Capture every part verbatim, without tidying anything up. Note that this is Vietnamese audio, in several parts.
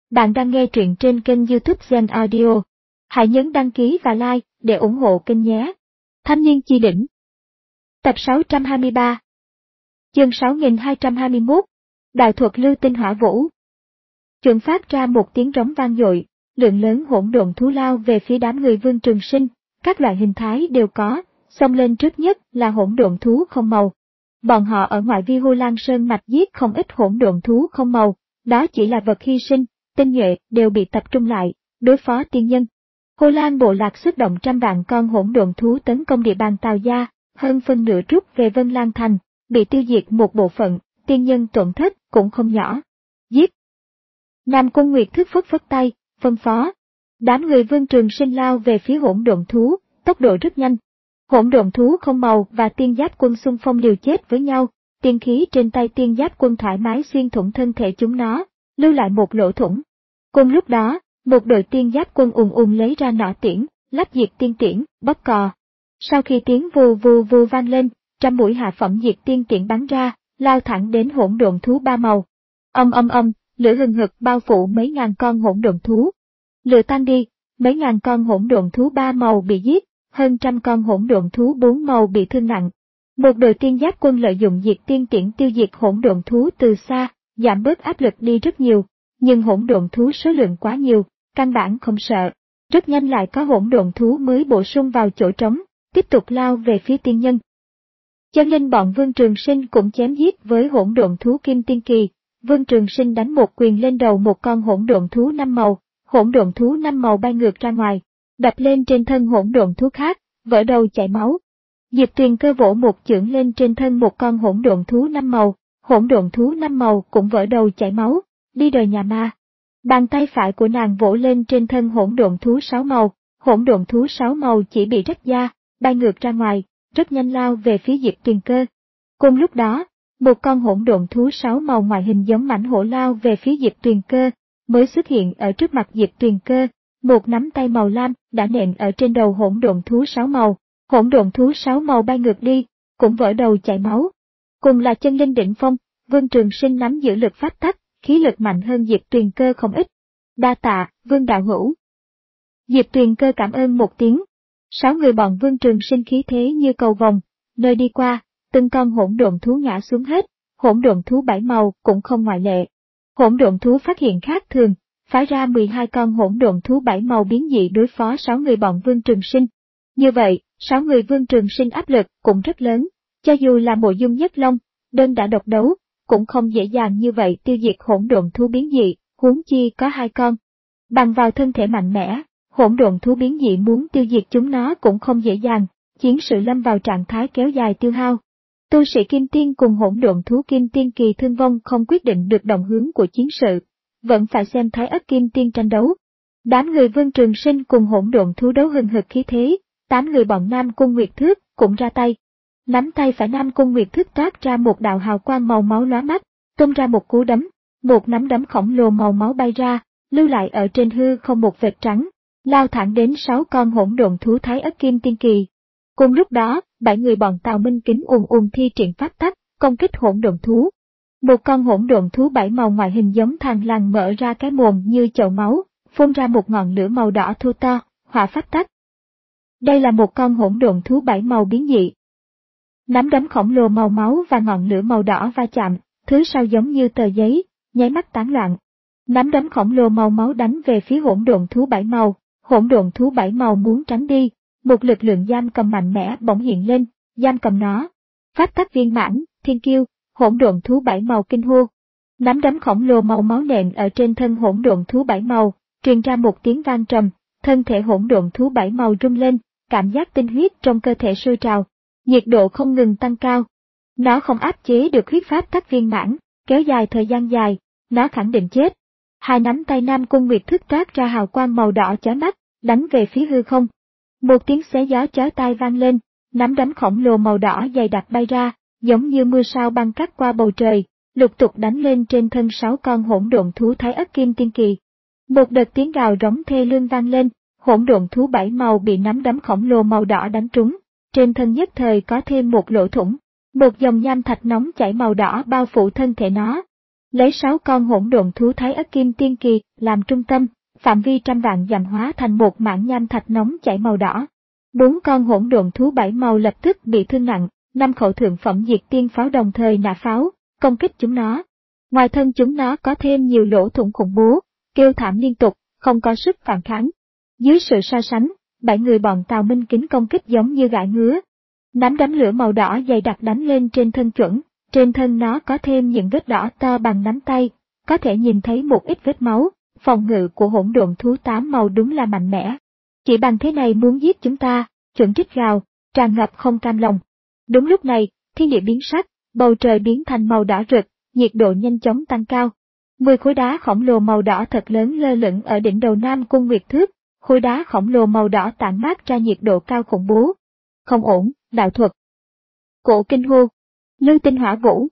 Bạn đang nghe truyện trên kênh YouTube Zen Audio. Hãy nhấn đăng ký và like để ủng hộ kênh nhé. Thanh niên chi đỉnh. Tập sáu trăm hai mươi ba. Chương sáu nghìn hai trăm hai mươi mốt. Đại thuật lưu tinh hỏa vũ. Chuẩn phát ra một tiếng rống vang dội, lượng lớn hỗn độn thú lao về phía đám người Vương Trường Sinh, các loại hình thái đều có, xông lên trước nhất là hỗn độn thú không màu. Bọn họ ở ngoại vi Hồ Lan Sơn mạch giết không ít hỗn độn thú không màu, đó chỉ là vật hy sinh, tinh nhuệ đều bị tập trung lại, đối phó tiên nhân. Hồ Lan bộ lạc xuất động trăm vạn con hỗn độn thú tấn công địa bàn Tào gia, hơn phân nửa rút về Vân Lan Thành, bị tiêu diệt một bộ phận, tiên nhân tổn thất cũng không nhỏ. Giết! Nam Cung Nguyệt Thức phất phất tay, phân phó. Đám người Vương Trường Sinh lao về phía hỗn độn thú, tốc độ rất nhanh. Hỗn độn thú không màu và tiên giáp quân xung phong liều chết với nhau, tiên khí trên tay tiên giáp quân thoải mái xuyên thủng thân thể chúng nó, lưu lại một lỗ thủng. Cùng lúc đó, một đội tiên giáp quân ùn ùn lấy ra nỏ tiễn, lắp diệt tiên tiễn, bóp cò. Sau khi tiếng vù vù vù vang lên, trăm mũi hạ phẩm diệt tiên tiễn bắn ra, lao thẳng đến hỗn độn thú ba màu. Âm âm âm, lửa hừng hực bao phủ mấy ngàn con hỗn độn thú. Lửa tan đi, mấy ngàn con hỗn độn thú ba màu bị giết, hơn trăm con hỗn độn thú bốn màu bị thương nặng. Một đội tiên giáp quân lợi dụng diệt tiên tiễn tiêu diệt hỗn độn thú từ xa, giảm bớt áp lực đi rất nhiều, nhưng hỗn độn thú số lượng quá nhiều, căn bản không sợ. Rất nhanh lại có hỗn độn thú mới bổ sung vào chỗ trống, tiếp tục lao về phía tiên nhân. Cho nên bọn Vương Trường Sinh cũng chém giết với hỗn độn thú kim tiên kỳ. Vương Trường Sinh đánh một quyền lên đầu một con hỗn độn thú năm màu, hỗn độn thú năm màu bay ngược ra ngoài, đập lên trên thân hỗn độn thú khác, vỡ đầu chảy máu. Diệp Tuyền Cơ vỗ một chưởng lên trên thân một con hỗn độn thú năm màu, hỗn độn thú năm màu cũng vỡ đầu chảy máu, đi đời nhà ma. Bàn tay phải của nàng vỗ lên trên thân hỗn độn thú sáu màu, hỗn độn thú sáu màu chỉ bị rách da, bay ngược ra ngoài, rất nhanh lao về phía Diệp Tuyền Cơ. Cùng lúc đó, một con hỗn độn thú sáu màu ngoại hình giống mãnh hổ lao về phía Diệp Tuyền Cơ, mới xuất hiện ở trước mặt Diệp Tuyền Cơ, một nắm tay màu lam đã nện ở trên đầu hỗn độn thú sáu màu, hỗn độn thú sáu màu bay ngược đi, cũng vỡ đầu chảy máu. Cùng là chân linh đỉnh phong, Vương Trường Sinh nắm giữ lực pháp tắc, khí lực mạnh hơn Diệp Tuyền Cơ không ít. Đa tạ, Vương đạo hữu. Diệp Tuyền Cơ cảm ơn một tiếng. Sáu người bọn Vương Trường Sinh khí thế như cầu vồng, nơi đi qua, từng con hỗn độn thú ngã xuống hết, hỗn độn thú bảy màu cũng không ngoại lệ. Hỗn độn thú phát hiện khác thường, phái ra mười hai con hỗn độn thú bảy màu biến dị đối phó sáu người bọn Vương Trường Sinh. Như vậy, sáu người Vương Trường Sinh áp lực cũng rất lớn, cho dù là Mộ Dung Nhất Long, đơn đã độc đấu, cũng không dễ dàng như vậy tiêu diệt hỗn độn thú biến dị, huống chi có hai con. Bằng vào thân thể mạnh mẽ, hỗn độn thú biến dị muốn tiêu diệt chúng nó cũng không dễ dàng, chiến sự lâm vào trạng thái kéo dài tiêu hao. Tu sĩ Kim Tiên cùng hỗn độn thú Kim Tiên kỳ thương vong không quyết định được động hướng của chiến sự, vẫn phải xem Thái Ất Kim Tiên tranh đấu. Đám người Vương Trường Sinh cùng hỗn độn thú đấu hừng hực khí thế, tám người bọn Nam Cung Nguyệt Thước cũng ra tay. Nắm tay phải Nam Cung Nguyệt Thước toát ra một đạo hào quang màu máu lóa mắt, tung ra một cú đấm, một nắm đấm khổng lồ màu máu bay ra, lưu lại ở trên hư không một vệt trắng, lao thẳng đến sáu con hỗn độn thú Thái Ất Kim Tiên kỳ. Cùng lúc đó, bảy người bọn Tào Minh Kính ùn ùn thi triển pháp tắc, công kích hỗn độn thú. Một con hỗn độn thú bảy màu ngoại hình giống thằn lằn mở ra cái mồm như chậu máu, phun ra một ngọn lửa màu đỏ thô to, hỏa pháp tắc. Đây là một con hỗn độn thú bảy màu biến dị. Nắm đấm khổng lồ màu máu và ngọn lửa màu đỏ va chạm, thứ sau giống như tờ giấy, nháy mắt tán loạn. Nắm đấm khổng lồ màu máu đánh về phía hỗn độn thú bảy màu, hỗn độn thú bảy màu muốn tránh đi, một lực lượng giam cầm mạnh mẽ bỗng hiện lên, giam cầm nó. Pháp tắc viên mãn, thiên kiêu, hỗn độn thú bảy màu kinh hô. Nắm đấm khổng lồ màu máu nện ở trên thân hỗn độn thú bảy màu, truyền ra một tiếng vang trầm, thân thể hỗn độn thú bảy màu rung lên, cảm giác tinh huyết trong cơ thể sôi trào, nhiệt độ không ngừng tăng cao. Nó không áp chế được huyết pháp tắc viên mãn, kéo dài thời gian dài, nó khẳng định chết. Hai nắm tay Nam Cung Nguyệt Thức toát ra hào quang màu đỏ chói mắt, đánh về phía hư không. Một tiếng xé gió chói tai vang lên, nắm đấm khổng lồ màu đỏ dày đặc bay ra, giống như mưa sao băng cắt qua bầu trời, lục tục đánh lên trên thân sáu con hỗn độn thú Thái Ất Kim Tiên kỳ. Một đợt tiếng gào rống thê lương vang lên, hỗn độn thú bảy màu bị nắm đấm khổng lồ màu đỏ đánh trúng, trên thân nhất thời có thêm một lỗ thủng, một dòng nham thạch nóng chảy màu đỏ bao phủ thân thể nó. Lấy sáu con hỗn độn thú Thái Ất Kim Tiên Kỳ làm trung tâm, phạm vi trăm vạn dặm hóa thành một mảng nham thạch nóng chảy màu đỏ. Bốn con hỗn độn thú bảy màu lập tức bị thương nặng, năm khẩu thượng phẩm diệt tiên pháo đồng thời nã pháo, công kích chúng nó. Ngoài thân chúng nó có thêm nhiều lỗ thủng khủng bố, kêu thảm liên tục, không có sức phản kháng. Dưới sự so sánh, bảy người bọn Tào Minh Kính công kích giống như gãi ngứa. Nắm đấm lửa màu đỏ dày đặc đánh lên trên thân chuẩn, trên thân nó có thêm những vết đỏ to bằng nắm tay, có thể nhìn thấy một ít vết máu, phòng ngự của hỗn độn thú tám màu đúng là mạnh mẽ. Chỉ bằng thế này muốn giết chúng ta, chuẩn trích gào, tràn ngập không cam lòng. Đúng lúc này, thiên địa biến sắc, bầu trời biến thành màu đỏ rực, nhiệt độ nhanh chóng tăng cao. Mười khối đá khổng lồ màu đỏ thật lớn lơ lửng ở đỉnh đầu Nam Cung Nguyệt Thước, khối đá khổng lồ màu đỏ tản mát ra nhiệt độ cao khủng bố. Không ổn, đạo thuật. Cổ kinh hô, lưu tinh hỏa vũ.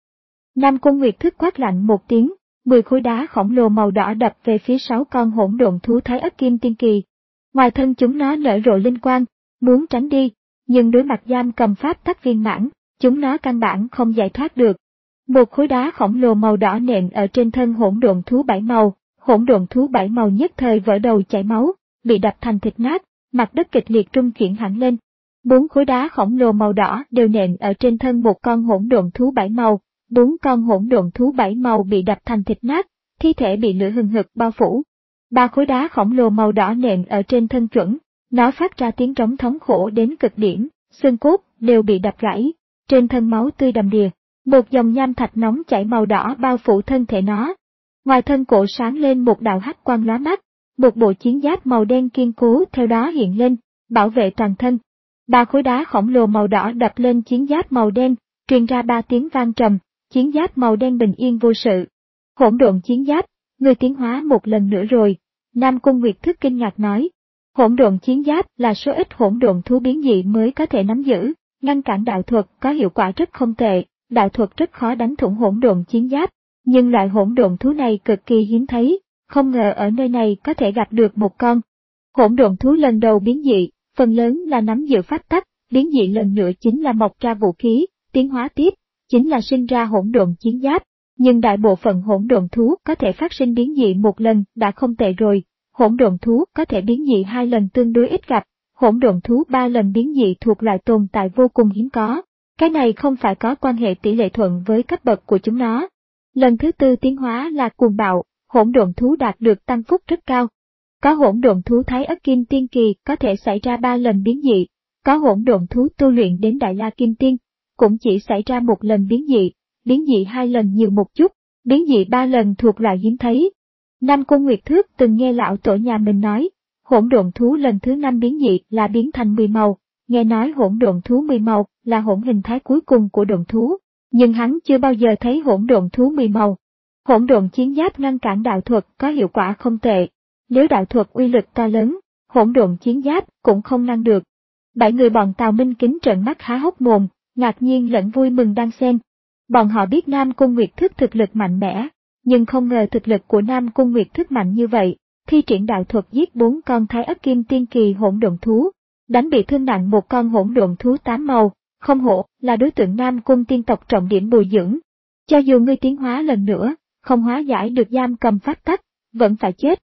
Nam Cung Nguyệt Thước quát lạnh một tiếng, mười khối đá khổng lồ màu đỏ đập về phía sáu con hỗn độn thú Thái Ất Kim Tiên Kỳ. Ngoài thân chúng nó nở rộ linh quang, muốn tránh đi, nhưng đối mặt giam cầm pháp tắc viên mãn, chúng nó căn bản không giải thoát được. Một khối đá khổng lồ màu đỏ nện ở trên thân hỗn độn thú bảy màu, hỗn độn thú bảy màu nhất thời vỡ đầu chảy máu, bị đập thành thịt nát, mặt đất kịch liệt rung chuyển hẳn lên. Bốn khối đá khổng lồ màu đỏ đều nện ở trên thân một con hỗn độn thú bảy màu, bốn con hỗn độn thú bảy màu bị đập thành thịt nát, thi thể bị lửa hừng hực bao phủ. Ba khối đá khổng lồ màu đỏ nện ở trên thân chuẩn, nó phát ra tiếng trống thống khổ đến cực điểm, xương cốt đều bị đập gãy, trên thân máu tươi đầm đìa, một dòng nham thạch nóng chảy màu đỏ bao phủ thân thể nó. Ngoài thân cổ sáng lên một đạo hắc quang lóa mắt, một bộ chiến giáp màu đen kiên cố theo đó hiện lên, bảo vệ toàn thân. Ba khối đá khổng lồ màu đỏ đập lên chiến giáp màu đen, truyền ra ba tiếng vang trầm, chiến giáp màu đen bình yên vô sự. Hỗn độn chiến giáp, người tiến hóa một lần nữa rồi, Nam Cung Nguyệt Thức kinh ngạc nói. Hỗn độn chiến giáp là số ít hỗn độn thú biến dị mới có thể nắm giữ, ngăn cản đạo thuật có hiệu quả rất không tệ, đạo thuật rất khó đánh thủng hỗn độn chiến giáp, nhưng loại hỗn độn thú này cực kỳ hiếm thấy, không ngờ ở nơi này có thể gặp được một con. Hỗn độn thú lần đầu biến dị, phần lớn là nắm giữ pháp tắc, biến dị lần nữa chính là mọc ra vũ khí, tiến hóa tiếp, chính là sinh ra hỗn độn chiến giáp, nhưng đại bộ phận hỗn độn thú có thể phát sinh biến dị một lần đã không tệ rồi, hỗn độn thú có thể biến dị hai lần tương đối ít gặp, hỗn độn thú ba lần biến dị thuộc loại tồn tại vô cùng hiếm có. Cái này không phải có quan hệ tỷ lệ thuận với cấp bậc của chúng nó. Lần thứ tư tiến hóa là cuồng bạo, hỗn độn thú đạt được tăng phúc rất cao. Có hỗn độn thú Thái Ất Kim Tiên Kỳ có thể xảy ra ba lần biến dị, có hỗn độn thú tu luyện đến Đại La Kim Tiên, cũng chỉ xảy ra một lần biến dị, biến dị hai lần nhiều một chút, biến dị ba lần thuộc loại hiếm thấy. Nam Cung Nguyệt Thước từng nghe lão tổ nhà mình nói, hỗn độn thú lần thứ năm biến dị là biến thành mười màu, nghe nói hỗn độn thú mười màu là hỗn hình thái cuối cùng của độn thú, nhưng hắn chưa bao giờ thấy hỗn độn thú mười màu. Hỗn độn chiến giáp ngăn cản đạo thuật có hiệu quả không tệ, nếu đạo thuật uy lực to lớn, hỗn độn chiến giáp cũng không ngăn được. Bảy người bọn Tào Minh Kính trợn mắt há hốc mồm, ngạc nhiên lẫn vui mừng đan xen. Bọn họ biết Nam Cung Nguyệt Thức thực lực mạnh mẽ, nhưng không ngờ thực lực của Nam Cung Nguyệt Thức mạnh như vậy, thi triển đạo thuật giết bốn con Thái Ất Kim Tiên Kỳ hỗn độn thú, đánh bị thương nặng một con hỗn độn thú tám màu, không hổ là đối tượng Nam Cung tiên tộc trọng điểm bồi dưỡng. Cho dù ngươi tiến hóa lần nữa, không hóa giải được giam cầm pháp tắc, vẫn phải chết.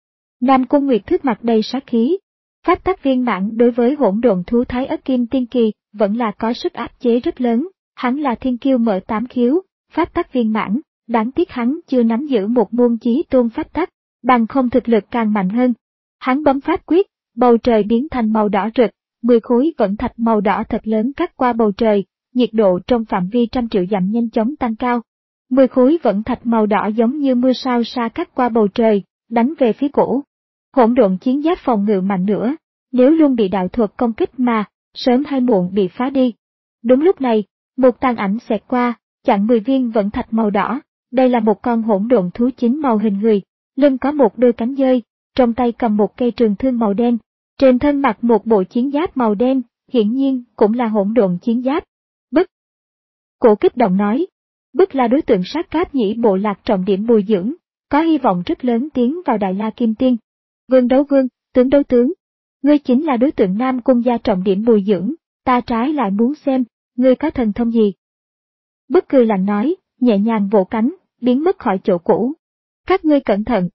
Nam Cung Nguyệt Thức mặt đầy sát khí. Pháp tắc viên mãn đối với hỗn độn thú Thái Ất Kim Tiên Kỳ vẫn là có sức áp chế rất lớn, hắn là thiên kiêu mở tám khiếu, pháp tắc viên mãn, đáng tiếc hắn chưa nắm giữ một môn chí tôn pháp tắc, bằng không thực lực càng mạnh hơn. Hắn bấm pháp quyết, bầu trời biến thành màu đỏ rực, mười khối vẫn thạch màu đỏ thật lớn cắt qua bầu trời, nhiệt độ trong phạm vi trăm triệu dặm nhanh chóng tăng cao. Mười khối vẫn thạch màu đỏ giống như mưa sao sa cắt qua bầu trời, đánh về phía cổ. Hỗn độn chiến giáp phòng ngự mạnh nữa, nếu luôn bị đạo thuật công kích mà, sớm hay muộn bị phá đi. Đúng lúc này, một tàn ảnh xẹt qua, chặn mười viên vẫn thạch màu đỏ, đây là một con hỗn độn thú chín màu hình người, lưng có một đôi cánh dơi, trong tay cầm một cây trường thương màu đen, trên thân mặc một bộ chiến giáp màu đen, hiển nhiên cũng là hỗn độn chiến giáp. Bức. Cổ kích động nói, Bức là đối tượng sát cáp nhĩ bộ lạc trọng điểm bồi dưỡng, có hy vọng rất lớn tiến vào Đại La Kim Tiên. Vương đấu vương, tướng đấu tướng. Ngươi chính là đối tượng Nam Cung gia trọng điểm bồi dưỡng, ta trái lại muốn xem, ngươi có thần thông gì. Bức cười lạnh nói, nhẹ nhàng vỗ cánh, biến mất khỏi chỗ cũ. Các ngươi cẩn thận.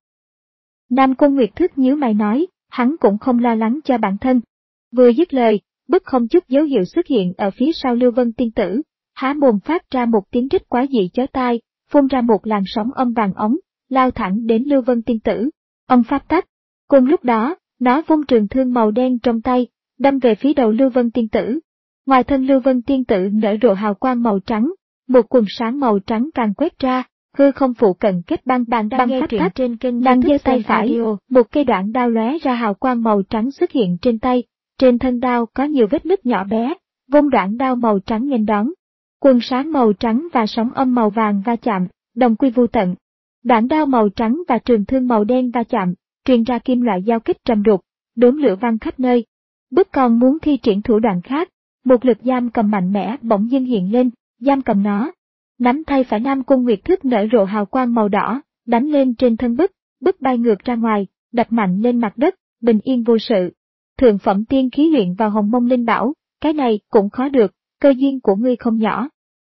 Nam Cung Nguyệt Thức nhíu mày nói, hắn cũng không lo lắng cho bản thân. Vừa dứt lời, Bức không chút dấu hiệu xuất hiện ở phía sau Lưu Vân tiên tử, há mồm phát ra một tiếng rít quái dị chói tai, phun ra một làn sóng âm vàng ống, lao thẳng đến Lưu Vân tiên tử. Ông pháp tắc. Cùng lúc đó, nó vung trường thương màu đen trong tay, đâm về phía đầu Lưu Vân tiên tử. Ngoài thân Lưu Vân tiên tử nở rộ hào quang màu trắng, một quần sáng màu trắng càng quét ra, hư không phụ cận kết băng băng băng pháp tắc trên kênh đang giơ tay phải, một cây đoạn đao lóe ra hào quang màu trắng xuất hiện trên tay, trên thân đao có nhiều vết nứt nhỏ bé, vung đoạn đao màu trắng nghênh đón. Quần sáng màu trắng và sóng âm màu vàng va chạm, đồng quy vô tận. Đoạn đao màu trắng và trường thương màu đen va chạm, truyền ra kim loại giao kích trầm đục, đốm lửa văng khắp nơi. Bức còn muốn thi triển thủ đoạn khác, một lực giam cầm mạnh mẽ bỗng dưng hiện lên, giam cầm nó. Nắm tay phải Nam Cung Nguyệt Thức nở rộ hào quang màu đỏ, đánh lên trên thân Bức, Bức bay ngược ra ngoài, đập mạnh lên mặt đất, bình yên vô sự. Thượng phẩm tiên khí luyện vào Hồng Mông Linh Bảo, cái này cũng khó được, cơ duyên của ngươi không nhỏ.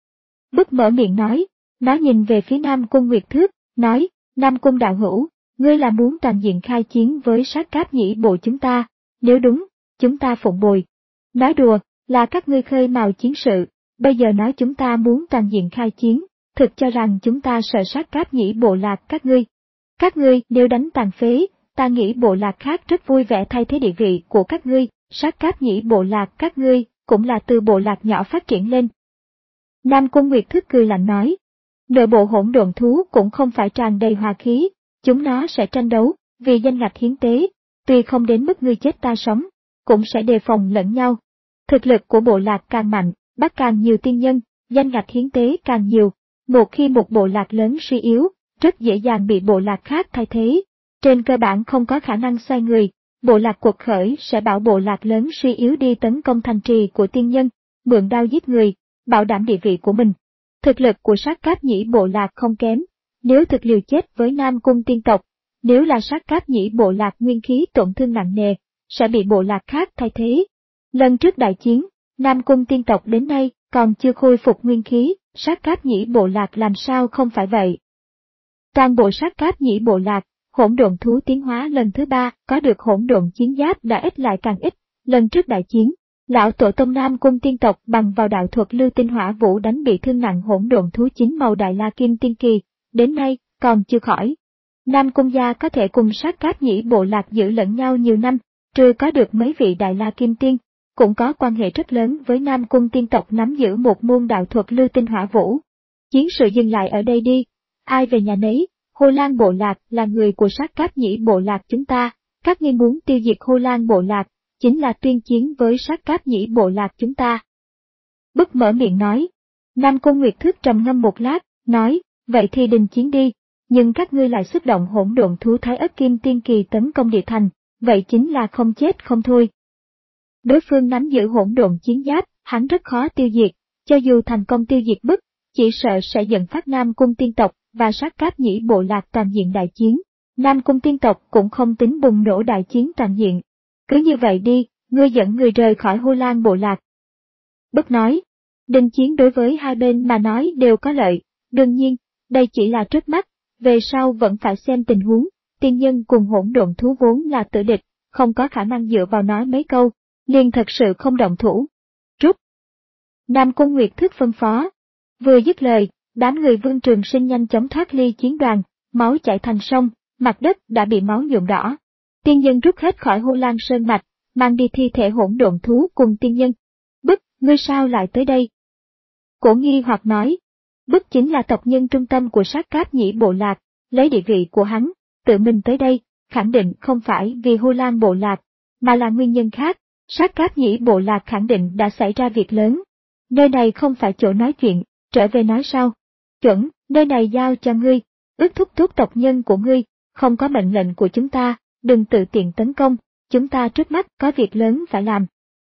Bức mở miệng nói, nó nhìn về phía Nam Cung Nguyệt Thức, nói, Nam Cung đạo hữu, ngươi là muốn toàn diện khai chiến với sát cáp nhĩ bộ chúng ta, nếu đúng, chúng ta phụng bồi. Nói đùa, là các ngươi khơi mào chiến sự, bây giờ nói chúng ta muốn toàn diện khai chiến, thực cho rằng chúng ta sợ sát cáp nhĩ bộ lạc các ngươi. Các ngươi nếu đánh tàn phế, ta nghĩ bộ lạc khác rất vui vẻ thay thế địa vị của các ngươi, sát cáp nhĩ bộ lạc các ngươi cũng là từ bộ lạc nhỏ phát triển lên. Nam Cung Nguyệt Thức cười lạnh nói, nội bộ hỗn độn thú cũng không phải tràn đầy hòa khí, chúng nó sẽ tranh đấu, vì danh ngạch hiến tế, tuy không đến mức ngươi chết ta sống, cũng sẽ đề phòng lẫn nhau. Thực lực của bộ lạc càng mạnh, bắt càng nhiều tiên nhân, danh ngạch hiến tế càng nhiều, một khi một bộ lạc lớn suy yếu, rất dễ dàng bị bộ lạc khác thay thế. Trên cơ bản không có khả năng xoay người, bộ lạc cuộc khởi sẽ bảo bộ lạc lớn suy yếu đi tấn công thành trì của tiên nhân, mượn đao giết người, bảo đảm địa vị của mình. Thực lực của sát cáp nhĩ bộ lạc không kém, nếu thực liều chết với Nam Cung tiên tộc, nếu là sát cáp nhĩ bộ lạc nguyên khí tổn thương nặng nề, sẽ bị bộ lạc khác thay thế. Lần trước đại chiến, Nam Cung tiên tộc đến nay còn chưa khôi phục nguyên khí, sát cáp nhĩ bộ lạc làm sao không phải vậy. Toàn bộ sát cáp nhĩ bộ lạc, hỗn độn thú tiến hóa lần thứ ba có được hỗn độn chiến giáp đã ít lại càng ít. Lần trước đại chiến, lão tổ tông Nam Cung tiên tộc bằng vào đạo thuật lưu tinh hỏa vũ đánh bị thương nặng hỗn độn thú chính màu đại la kim tiên kỳ, đến nay còn chưa khỏi. Nam Cung gia có thể cùng sát cáp nhĩ bộ lạc giữ lẫn nhau nhiều năm, trừ có được mấy vị đại la kim tiên, cũng có quan hệ rất lớn với Nam Cung tiên tộc nắm giữ một môn đạo thuật lưu tinh hỏa vũ. Chiến sự dừng lại ở đây đi, ai về nhà nấy. Hồ Lan bộ lạc là người của sát cáp nhĩ bộ lạc chúng ta, các ngươi muốn tiêu diệt Hồ Lan bộ lạc, chính là tuyên chiến với sát cáp nhĩ bộ lạc chúng ta. Bức mở miệng nói. Nam Cung Nguyệt Thức trầm ngâm một lát, nói, vậy thì đình chiến đi, nhưng các ngươi lại xuất động hỗn độn thú Thái Ất Kim Tiên Kỳ tấn công địa thành, vậy chính là không chết không thôi. Đối phương nắm giữ hỗn độn chiến giáp, hắn rất khó tiêu diệt, cho dù thành công tiêu diệt Bức, chỉ sợ sẽ dẫn phát Nam Cung tiên tộc và sát cáp nhĩ bộ lạc toàn diện đại chiến. Nam Cung tiên tộc cũng không tính bùng nổ đại chiến toàn diện. Cứ như vậy đi, ngươi dẫn người rời khỏi Hồ Lan bộ lạc. Bức nói, đình chiến đối với hai bên mà nói đều có lợi, đương nhiên, đây chỉ là trước mắt, về sau vẫn phải xem tình huống, tiên nhân cùng hỗn độn thú vốn là tử địch, không có khả năng dựa vào nói mấy câu, liền thật sự không động thủ. Rút. Nam Cung Nguyệt Thức phân phó. Vừa dứt lời, đám người Vương Trường Sinh nhanh chóng thoát ly chiến đoàn, máu chảy thành sông, mặt đất đã bị máu nhuộm đỏ. Tiên nhân rút hết khỏi Hồ Lan Sơn mạch, mang đi thi thể hỗn độn thú cùng tiên nhân. Bức, ngươi sao lại tới đây? Cổ nghi hoặc nói. Bức chính là tộc nhân trung tâm của sát cáp nhĩ bộ lạc, lấy địa vị của hắn, tự mình tới đây, khẳng định không phải vì Hồ Lan bộ lạc, mà là nguyên nhân khác. Sát cáp nhĩ bộ lạc khẳng định đã xảy ra việc lớn. Nơi này không phải chỗ nói chuyện, trở về nói sau. Chuẩn, nơi này giao cho ngươi, ước thúc thúc tộc nhân của ngươi, không có mệnh lệnh của chúng ta, đừng tự tiện tấn công, chúng ta trước mắt có việc lớn phải làm.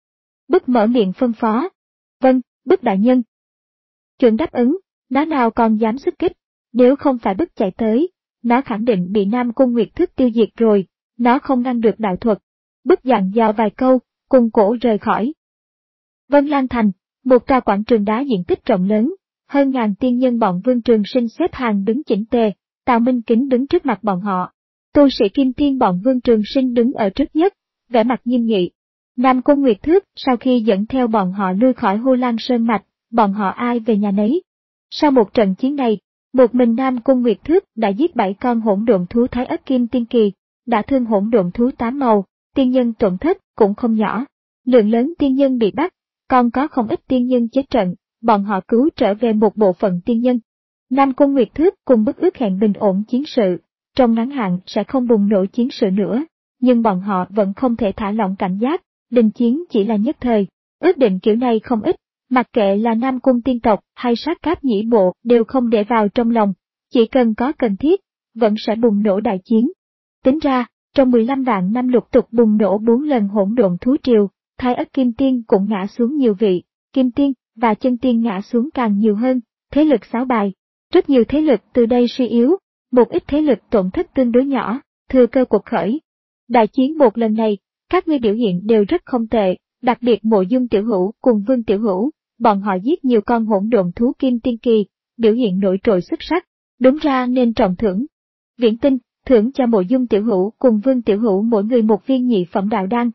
Bức mở miệng phân phó. Vâng, Bức đại nhân. Chuẩn đáp ứng, nó nào còn dám sức kích, nếu không phải Bức chạy tới, nó khẳng định bị Nam Cung Nguyệt Thức tiêu diệt rồi, nó không ngăn được đạo thuật. Bức dặn dò vài câu, cùng cổ rời khỏi. Vân Lan Thành, một tòa quảng trường đá diện tích rộng lớn, hơn ngàn tiên nhân bọn Vương Trường Sinh xếp hàng đứng chỉnh tề, Tào Minh Kính đứng trước mặt bọn họ. Tu sĩ kim tiên bọn Vương Trường Sinh đứng ở trước nhất, vẻ mặt nghiêm nghị. Nam Cung Nguyệt Thước sau khi dẫn theo bọn họ lui khỏi Hô Lan Sơn Mạch, bọn họ ai về nhà nấy. Sau một trận chiến này, một mình Nam Cung Nguyệt Thước đã giết bảy con hỗn độn thú Thái Ất Kim Tiên Kỳ, đã thương hỗn độn thú tám màu, tiên nhân tổn thất cũng không nhỏ. Lượng lớn tiên nhân bị bắt, còn có không ít tiên nhân chết trận, bọn họ cứu trở về một bộ phận tiên nhân. Nam Cung Nguyệt Thước cùng bức ước hẹn bình ổn chiến sự, trong ngắn hạn sẽ không bùng nổ chiến sự nữa, nhưng bọn họ vẫn không thể thả lỏng cảnh giác, đình chiến chỉ là nhất thời, ước định kiểu này không ít, mặc kệ là Nam Cung tiên tộc hay Sát Cáp Nhĩ Bộ đều không để vào trong lòng, chỉ cần có cần thiết, vẫn sẽ bùng nổ đại chiến. Tính ra, trong mười lăm vạn năm lục tục bùng nổ bốn lần hỗn độn thú triều, Thái Ất Kim Tiên cũng ngã xuống nhiều vị, Kim Tiên và Chân Tiên ngã xuống càng nhiều hơn, thế lực xáo bài. Rất nhiều thế lực từ đây suy yếu, một ít thế lực tổn thất tương đối nhỏ, thừa cơ cuộc khởi. Đại chiến một lần này, các ngươi biểu hiện đều rất không tệ, đặc biệt Mộ Dung Tiểu Hữu cùng Vương Tiểu Hữu, bọn họ giết nhiều con hỗn độn thú Kim Tiên Kỳ, biểu hiện nổi trội xuất sắc, đúng ra nên trọng thưởng. Viễn Tinh, thưởng cho Mộ Dung Tiểu Hữu cùng Vương Tiểu Hữu mỗi người một viên nhị phẩm đạo đan.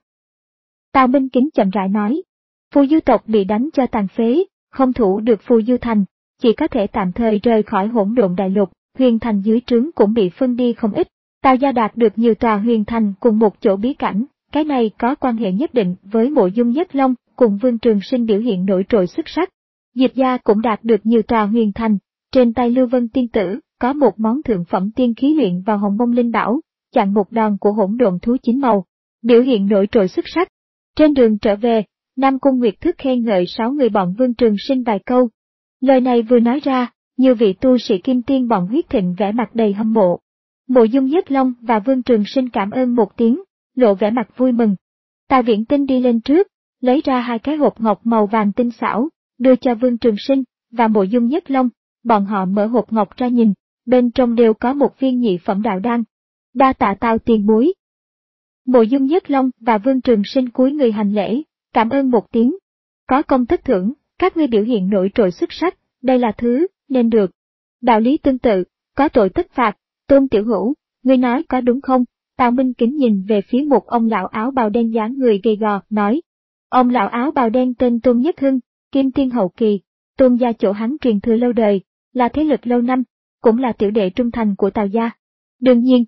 Tào Minh Kính chậm rãi nói, Phù Du tộc bị đánh cho tàn phế, không thủ được Phù Du thành, chỉ có thể tạm thời rời khỏi hỗn độn đại lục, huyền thành dưới trướng cũng bị phân đi không ít. Tào gia đạt được nhiều tòa huyền thành cùng một chỗ bí cảnh, cái này có quan hệ nhất định với Mộ Dung Nhất Long cùng Vương Trường Sinh biểu hiện nổi trội xuất sắc. Diệp gia cũng đạt được nhiều tòa huyền thành, trên tay Lưu Vân tiên tử có một món thượng phẩm tiên khí luyện vào Hồng Mông Linh Bảo, chặn một đòn của hỗn độn thú chín màu, biểu hiện nổi trội xuất sắc. Trên đường trở về, Nam Cung Nguyệt Thước khen ngợi sáu người bọn Vương Trường Sinh vài câu. Lời này vừa nói ra, nhiều vị tu sĩ kim tiên bọn Huyết Thịnh vẻ mặt đầy hâm mộ. Mộ Dung Nhất Long và Vương Trường Sinh cảm ơn một tiếng, lộ vẻ mặt vui mừng. Tào Viễn Tinh đi lên trước, lấy ra hai cái hộp ngọc màu vàng tinh xảo, đưa cho Vương Trường Sinh và Mộ Dung Nhất Long. Bọn họ mở hộp ngọc ra nhìn, bên trong đều có một viên nhị phẩm đạo đan. Đa tạ Tào tiền bối. Mộ Dung Nhất Long và Vương Trường Sinh cúi người hành lễ, cảm ơn một tiếng. Có công tất thưởng, các ngươi biểu hiện nổi trội xuất sắc, đây là thứ nên được. Đạo lý tương tự, có tội tất phạt. Tôn Tiểu Hữu, ngươi nói có đúng không? Tào Minh Kính nhìn về phía một ông lão áo bào đen dáng người gầy gò, nói. Ông lão áo bào đen tên Tôn Nhất Hưng, Kim Tiên hậu kỳ, Tôn gia chỗ hắn truyền thừa lâu đời, là thế lực lâu năm, cũng là tiểu đệ trung thành của Tào gia. Đương nhiên,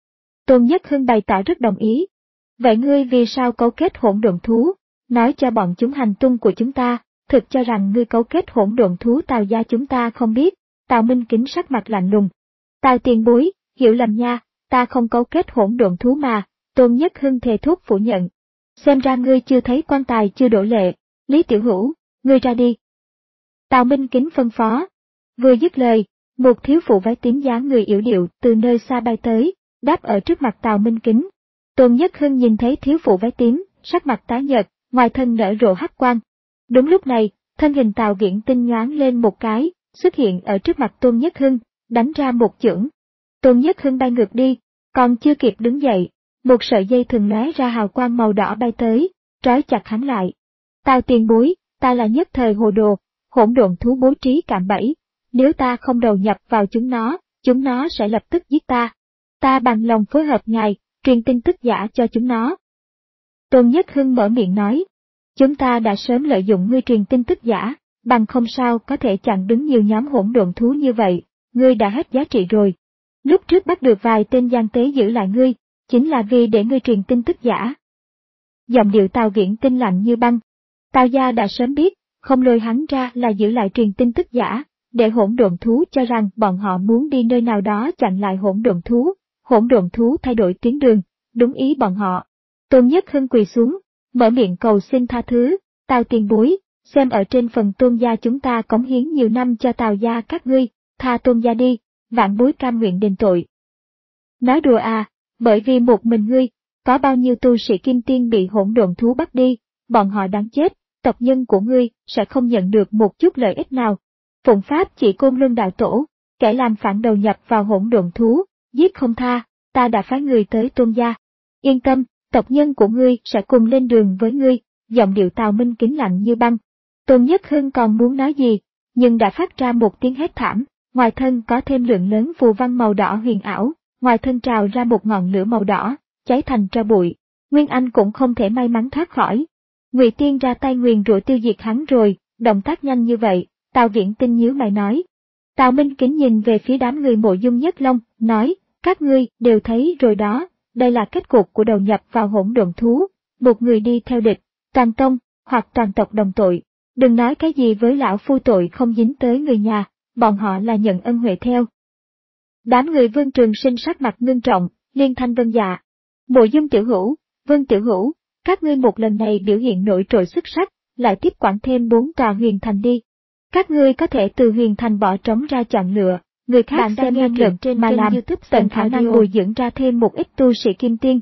Tôn Nhất Hưng bày tỏ rất đồng ý. Vậy ngươi vì sao cấu kết hỗn độn thú? Nói cho bọn chúng hành tung của chúng ta, thực cho rằng ngươi cấu kết hỗn độn thú Tào gia chúng ta không biết. Tào Minh Kính sắc mặt lạnh lùng. Tào tiền bối, hiểu lầm nha, ta không cấu kết hỗn độn thú mà. Tôn Nhất Hưng thề thốt phủ nhận. Xem ra ngươi chưa thấy quan tài chưa đổ lệ, Lý Tiểu Hữu, ngươi ra đi. Tào Minh Kính phân phó. Vừa dứt lời, một thiếu phụ váy tím dáng người yểu điệu từ nơi xa bay tới, đáp ở trước mặt Tào Minh Kính. Tôn Nhất Hưng nhìn thấy thiếu phụ váy tím, sắc mặt tái nhợt, ngoài thân nở rộ hắc quang. Đúng lúc này, thân hình Tào Viễn Tinh nhoáng lên một cái, xuất hiện ở trước mặt Tôn Nhất Hưng, đánh ra một chưởng. Tôn Nhất Hưng bay ngược đi, còn chưa kịp đứng dậy, một sợi dây thừng lóe ra hào quang màu đỏ bay tới, trói chặt hắn lại. Tào tiền bối, ta là nhất thời hồ đồ, hỗn độn thú bố trí cạm bẫy, nếu ta không đầu nhập vào chúng nó, chúng nó sẽ lập tức giết ta. Ta bằng lòng phối hợp ngài, truyền tin tức giả cho chúng nó. Tôn Nhất Hưng mở miệng nói, chúng ta đã sớm lợi dụng ngươi truyền tin tức giả, bằng không sao có thể chặn đứng nhiều nhóm hỗn độn thú như vậy, ngươi đã hết giá trị rồi. Lúc trước bắt được vài tên gian tế giữ lại ngươi, chính là vì để ngươi truyền tin tức giả. Giọng điệu Tào Viễn Tinh lạnh như băng. Tào gia đã sớm biết, không lôi hắn ra là giữ lại truyền tin tức giả, để hỗn độn thú cho rằng bọn họ muốn đi nơi nào đó chặn lại hỗn độn thú, hỗn độn thú thay đổi tuyến đường, đúng ý bọn họ. Tôn Nhất Hưng quỳ xuống, mở miệng cầu xin tha thứ, Tào tiền bối, xem ở trên phần Tôn gia chúng ta cống hiến nhiều năm cho Tào gia các ngươi, tha Tôn gia đi, vạn bối cam nguyện đền tội. Nói đùa à, bởi vì một mình ngươi, có bao nhiêu tu sĩ kim tiên bị hỗn độn thú bắt đi, bọn họ đáng chết, tộc nhân của ngươi sẽ không nhận được một chút lợi ích nào. Phụng Pháp chỉ Côn Luân đạo tổ, kẻ làm phản đầu nhập vào hỗn độn thú, giết không tha, ta đã phái người tới Tôn gia. Yên tâm, tộc nhân của ngươi sẽ cùng lên đường với ngươi, giọng điệu Tào Minh Kính lạnh như băng. Tôn Nhất Hưng còn muốn nói gì, nhưng đã phát ra một tiếng hét thảm, ngoài thân có thêm lượng lớn phù văn màu đỏ huyền ảo, ngoài thân trào ra một ngọn lửa màu đỏ, cháy thành tro bụi. Nguyên Anh cũng không thể may mắn thoát khỏi. Ngụy Tiên ra tay nguyền rủa tiêu diệt hắn rồi, động tác nhanh như vậy, Tào Viễn Tinh nhíu mày nói. Tào Minh Kính nhìn về phía đám người Mộ Dung Nhất Long, nói, các ngươi đều thấy rồi đó, đây là kết cục của đầu nhập vào hỗn độn thú, một người đi theo địch, toàn tông, hoặc toàn tộc đồng tội. Đừng nói cái gì với lão phu tội không dính tới người nhà, bọn họ là nhận ân huệ theo. Đám người Vương Trường Sinh sắc mặt ngưng trọng, liên thanh vâng dạ. Mộ Dung Tiểu Hữu, Vương Tiểu Hữu, các ngươi một lần này biểu hiện nổi trội xuất sắc, lại tiếp quản thêm bốn tòa huyền thành đi. Các ngươi có thể từ huyền thành bỏ trống ra chọn lựa, người khác bạn xem năng lực trên mà làm, tận khả năng bồi dưỡng ra thêm một ít tu sĩ kim tiên.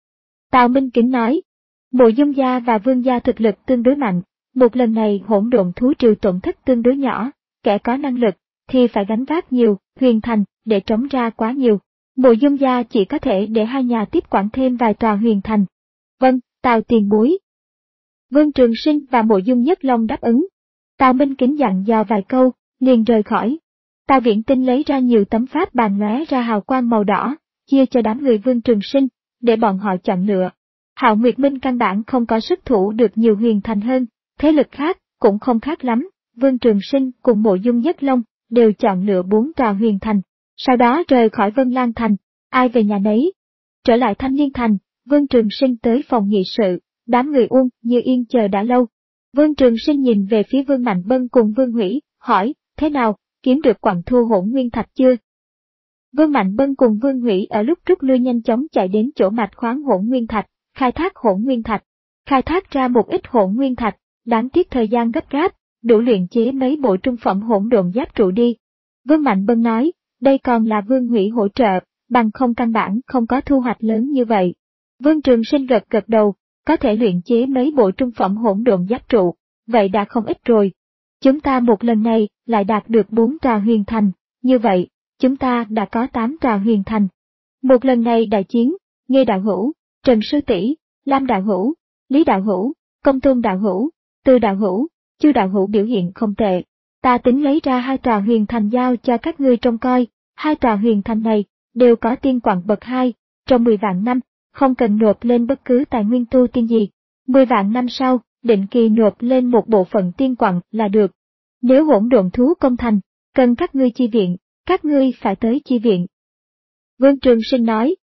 Tào Minh Kính nói, Mộ Dung gia và Vương gia thực lực tương đối mạnh, một lần này hỗn độn thú triều tổn thất tương đối nhỏ, kẻ có năng lực thì phải gánh vác nhiều huyền thành để trống ra quá nhiều. Mộ Dung gia chỉ có thể để hai nhà tiếp quản thêm vài tòa huyền thành. Vâng, Tào tiền bối. Vương Trường Sinh và Mộ Dung Nhất Long đáp ứng. Tào Minh Kính dặn dò vài câu, liền rời khỏi. Tào Viễn Tinh lấy ra nhiều tấm pháp bàn lóe ra hào quang màu đỏ, chia cho đám người Vương Trường Sinh, để bọn họ chọn lựa. Hạo Nguyệt Minh căn bản không có sức thủ được nhiều huyền thành hơn, thế lực khác cũng không khác lắm. Vương Trường Sinh cùng Mộ Dung Nhất Long đều chọn lựa bốn tòa huyền thành, sau đó rời khỏi Vân Lan Thành, ai về nhà nấy. Trở lại Thanh Liên Thành, Vương Trường Sinh tới phòng nghị sự, đám người Uông Như Yên chờ đã lâu. Vương Trường Sinh nhìn về phía Vương Mạnh Bân cùng Vương Hủy, hỏi, thế nào, kiếm được quặng thu hỗn nguyên thạch chưa? Vương Mạnh Bân cùng Vương Hủy ở lúc rút lui nhanh chóng chạy đến chỗ mạch khoáng hỗn nguyên thạch, khai thác hỗn nguyên thạch, khai thác ra một ít hỗn nguyên thạch, đáng tiếc thời gian gấp gáp, đủ luyện chế mấy bộ trung phẩm hỗn độn giáp trụ đi. Vương Mạnh Bân nói, đây còn là Vương Hủy hỗ trợ, bằng không căn bản không có thu hoạch lớn như vậy. Vương Trường Sinh gật gật đầu, có thể luyện chế mấy bộ trung phẩm hỗn độn giáp trụ, vậy đã không ít rồi. Chúng ta một lần này lại đạt được bốn tòa huyền thành, như vậy, chúng ta đã có tám tòa huyền thành. Một lần này đại chiến, Nghê đạo hữu, Trần sư tỷ, Lam đạo hữu, Lý đạo hữu, Công Tôn đạo hữu, Từ đạo hữu, Chu đạo hữu biểu hiện không tệ. Ta tính lấy ra hai tòa huyền thành giao cho các ngươi trông coi, hai tòa huyền thành này đều có tiên quặng bậc hai, trong mười vạn năm, không cần nộp lên bất cứ tài nguyên tu tiên gì. Mười vạn năm sau, định kỳ nộp lên một bộ phận tiên quặng là được. Nếu hỗn độn thú công thành, cần các ngươi chi viện, các ngươi phải tới chi viện. Vương Trường Sinh nói,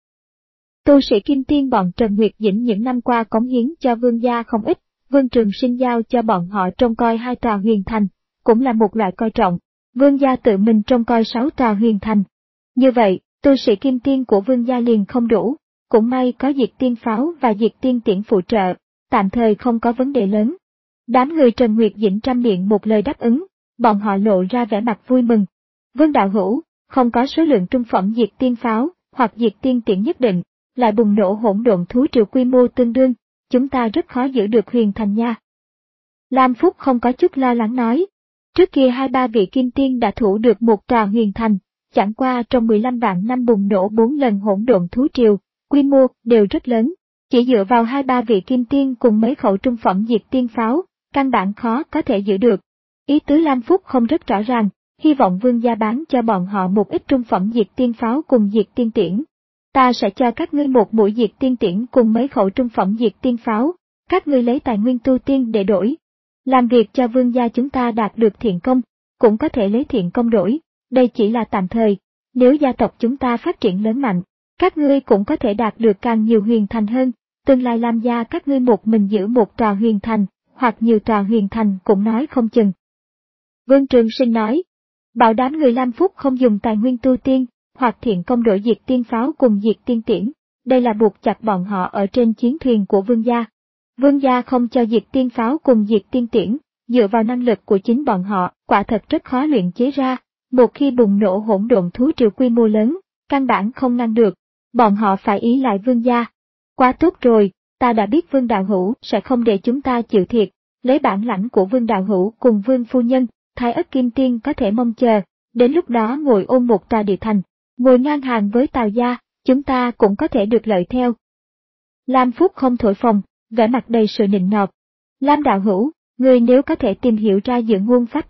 tu sĩ kim tiên bọn Trần Nguyệt Dĩnh những năm qua cống hiến cho vương gia không ít, Vương Trường Sinh giao cho bọn họ trông coi hai tòa huyền thành, cũng là một loại coi trọng. Vương gia tự mình trông coi sáu tòa huyền thành. Như vậy, tu sĩ kim tiên của vương gia liền không đủ, cũng may có diệt tiên pháo và diệt tiên tiễn phụ trợ, tạm thời không có vấn đề lớn. Đám người Trần Nguyệt Dĩnh trăm miệng một lời đáp ứng, bọn họ lộ ra vẻ mặt vui mừng. Vương đạo hữu, không có số lượng trung phẩm diệt tiên pháo, hoặc diệt tiên tiễn nhất định, lại bùng nổ hỗn độn thú triều quy mô tương đương, chúng ta rất khó giữ được huyền thành nha. Lam Phúc không có chút lo lắng nói. Trước kia hai ba vị kim tiên đã thủ được một tòa huyền thành, chẳng qua trong mười lăm vạn năm bùng nổ bốn lần hỗn độn thú triều, quy mô đều rất lớn, chỉ dựa vào hai ba vị kim tiên cùng mấy khẩu trung phẩm diệt tiên pháo, căn bản khó có thể giữ được. Ý tứ Lam Phúc không rất rõ ràng, hy vọng vương gia bán cho bọn họ một ít trung phẩm diệt tiên pháo cùng diệt tiên tiễn. Ta sẽ cho các ngươi một mũi diệt tiên tiễn cùng mấy khẩu trung phẩm diệt tiên pháo, các ngươi lấy tài nguyên tu tiên để đổi. Làm việc cho vương gia chúng ta đạt được thiện công, cũng có thể lấy thiện công đổi, đây chỉ là tạm thời, nếu gia tộc chúng ta phát triển lớn mạnh, các ngươi cũng có thể đạt được càng nhiều huyền thành hơn, tương lai Lam gia các ngươi một mình giữ một tòa huyền thành, hoặc nhiều tòa huyền thành cũng nói không chừng. Vương Trường Sinh nói, bảo đảm người Lam Phúc không dùng tài nguyên tu tiên, hoặc thiện công đổi diệt tiên pháo cùng diệt tiên tiễn, đây là buộc chặt bọn họ ở trên chiến thuyền của vương gia. Vương gia không cho diệt tiên pháo cùng diệt tiên tiễn, dựa vào năng lực của chính bọn họ, quả thật rất khó luyện chế ra, một khi bùng nổ hỗn độn thú triều quy mô lớn, căn bản không ngăn được, bọn họ phải ý lại vương gia. Quá tốt rồi, ta đã biết vương đạo hữu sẽ không để chúng ta chịu thiệt, lấy bản lãnh của vương đạo hữu cùng vương phu nhân, Thái Ất Kim Tiên có thể mong chờ, đến lúc đó ngồi ôm một tòa địa thành, ngồi ngang hàng với Tào gia, chúng ta cũng có thể được lợi theo. Lam Phúc không thổi phồng, vẻ mặt đầy sự nịnh nọt. Lam đạo hữu, người nếu có thể tìm hiểu ra dưỡng nguồn pháp tắc,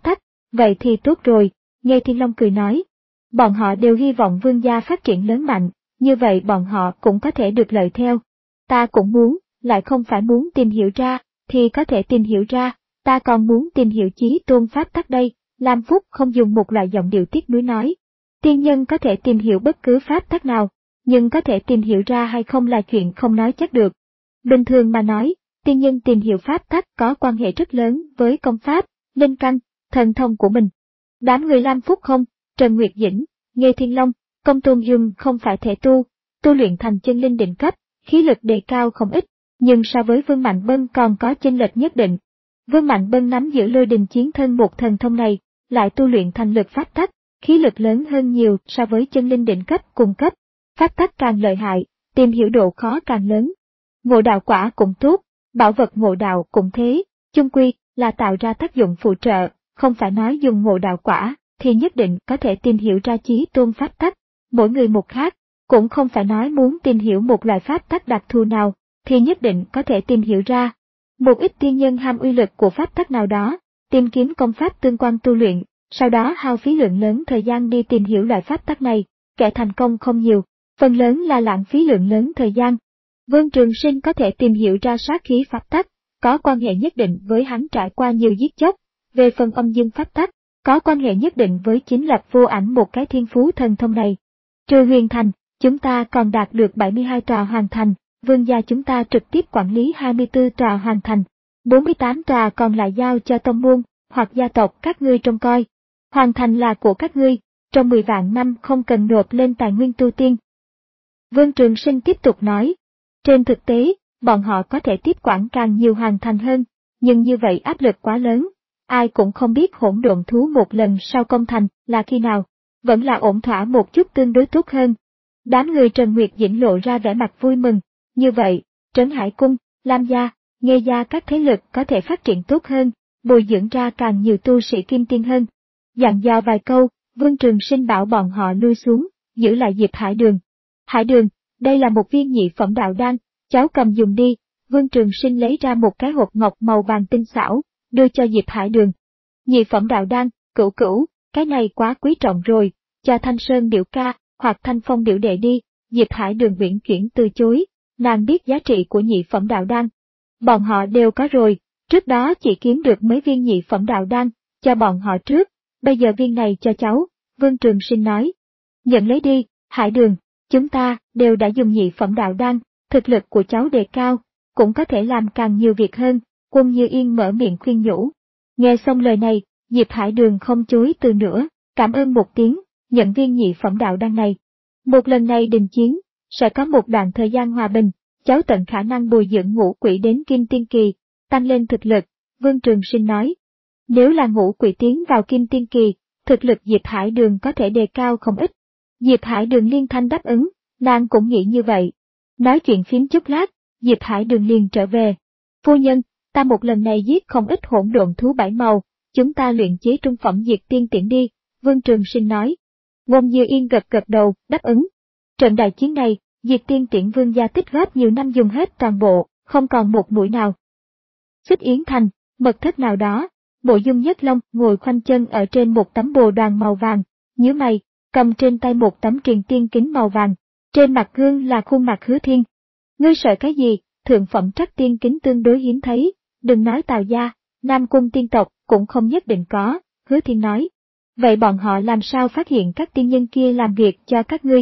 vậy thì tốt rồi, Nghe Thiên Long cười nói. Bọn họ đều hy vọng vương gia phát triển lớn mạnh, như vậy bọn họ cũng có thể được lợi theo. Ta cũng muốn, lại không phải muốn tìm hiểu ra, thì có thể tìm hiểu ra, ta còn muốn tìm hiểu chí tôn pháp tắc đây. Lam Phúc không dùng một loại giọng điệu tiếc nuối nói. Tiên nhân có thể tìm hiểu bất cứ pháp tắc nào, nhưng có thể tìm hiểu ra hay không là chuyện không nói chắc được. Bình thường mà nói, tiên nhân tìm hiểu pháp tắc có quan hệ rất lớn với công pháp, linh căn, thần thông của mình. Đám người Lam Phúc không, Trần Nguyệt Dĩnh, Nghe Thiên Long, Công Tôn Dương không phải thể tu, tu luyện thành chân linh đỉnh cấp, khí lực đề cao không ít, nhưng so với Vương Mạnh Bân còn có chênh lệch nhất định. Vương Mạnh Bân nắm giữ lôi đình chiến thân một thần thông này, lại tu luyện thành lực pháp tắc, khí lực lớn hơn nhiều so với chân linh đỉnh cấp cùng cấp. Pháp tắc càng lợi hại, tìm hiểu độ khó càng lớn. Ngộ đạo quả cũng tốt, bảo vật ngộ đạo cũng thế, chung quy là tạo ra tác dụng phụ trợ, không phải nói dùng ngộ đạo quả thì nhất định có thể tìm hiểu ra chí tôn pháp tắc, mỗi người một khác, cũng không phải nói muốn tìm hiểu một loại pháp tắc đặc thù nào thì nhất định có thể tìm hiểu ra. Một ít tiên nhân ham uy lực của pháp tắc nào đó, tìm kiếm công pháp tương quan tu luyện, sau đó hao phí lượng lớn thời gian đi tìm hiểu loại pháp tắc này, kẻ thành công không nhiều, phần lớn là lãng phí lượng lớn thời gian. Vương Trường Sinh có thể tìm hiểu ra sát khí pháp tắc, có quan hệ nhất định với hắn trải qua nhiều giết chóc. Về phần âm dương pháp tắc, có quan hệ nhất định với chính lập vô ảnh một cái thiên phú thần thông này. Trừ Huyền Thành, chúng ta còn đạt được bảy mươi hai tòa hoàn thành, vương gia chúng ta trực tiếp quản lý hai mươi tư tòa hoàn thành, bốn mươi tám tòa còn lại giao cho tông môn hoặc gia tộc các ngươi trông coi. Hoàn thành là của các ngươi, trong mười vạn năm không cần nộp lên tài nguyên tu tiên. Vương Trường Sinh tiếp tục nói, trên thực tế, bọn họ có thể tiếp quản càng nhiều hoàn thành hơn, nhưng như vậy áp lực quá lớn, ai cũng không biết hỗn độn thú một lần sau công thành là khi nào, vẫn là ổn thỏa một chút tương đối tốt hơn. Đám người Trần Nguyệt Dĩnh lộ ra vẻ mặt vui mừng, như vậy, Trấn Hải Cung, Lam Gia, Nghe Gia các thế lực có thể phát triển tốt hơn, bồi dưỡng ra càng nhiều tu sĩ kim tiên hơn. Dặn dò vài câu, Vương Trường Sinh bảo bọn họ lui xuống, giữ lại Diệp Hải Đường. Hải Đường, đây là một viên nhị phẩm đạo đan, cháu cầm dùng đi. Vương Trường Sinh lấy ra một cái hộp ngọc màu vàng tinh xảo, đưa cho Diệp Hải Đường. Nhị phẩm đạo đan, cửu cửu, cái này quá quý trọng rồi, cho Thanh Sơn biểu ca, hoặc Thanh Phong biểu đệ đi. Diệp Hải Đường uyển chuyển từ chối, nàng biết giá trị của nhị phẩm đạo đan. Bọn họ đều có rồi, trước đó chỉ kiếm được mấy viên nhị phẩm đạo đan, cho bọn họ trước, bây giờ viên này cho cháu, Vương Trường Sinh nói. Nhận lấy đi, Hải Đường, chúng ta đều đã dùng nhị phẩm đạo đan, thực lực của cháu đề cao, cũng có thể làm càng nhiều việc hơn. Quân Như Yên mở miệng khuyên nhủ. Nghe xong lời này, Diệp Hải Đường không chối từ nữa, cảm ơn một tiếng, nhận viên nhị phẩm đạo đan này. Một lần này đình chiến, sẽ có một đoạn thời gian hòa bình, cháu tận khả năng bồi dưỡng ngũ quỷ đến kim tiên kỳ, tăng lên thực lực, Vương Trường Sinh nói. Nếu là ngũ quỷ tiến vào kim tiên kỳ, thực lực Diệp Hải Đường có thể đề cao không ít. Diệp Hải Đường liên thanh đáp ứng, nàng cũng nghĩ như vậy. Nói chuyện phím chút lát, Diệp Hải Đường liền trở về. Phu nhân, ta một lần này giết không ít hỗn độn thú bảy màu, chúng ta luyện chế trung phẩm diệt tiên tiễn đi, Vương Trường Sinh nói. Ngôn Như Yên gật gật đầu, đáp ứng. Trận đại chiến này, diệt tiên tiễn vương gia tích góp nhiều năm dùng hết toàn bộ, không còn một mũi nào. Xích Yến Thành, mật thất nào đó, Mộ Dung Nhất Long ngồi khoanh chân ở trên một tấm bồ đoàn màu vàng, nhíu mày, cầm trên tay một tấm truyền tiên kính màu vàng, trên mặt gương là khuôn mặt Hứa Thiên. Ngươi sợ cái gì? Thượng phẩm trắc tiên kính tương đối hiếm thấy, đừng nói Tào gia, Nam Cung tiên tộc cũng không nhất định có, Hứa Thiên nói. Vậy bọn họ làm sao phát hiện các tiên nhân kia làm việc cho các ngươi?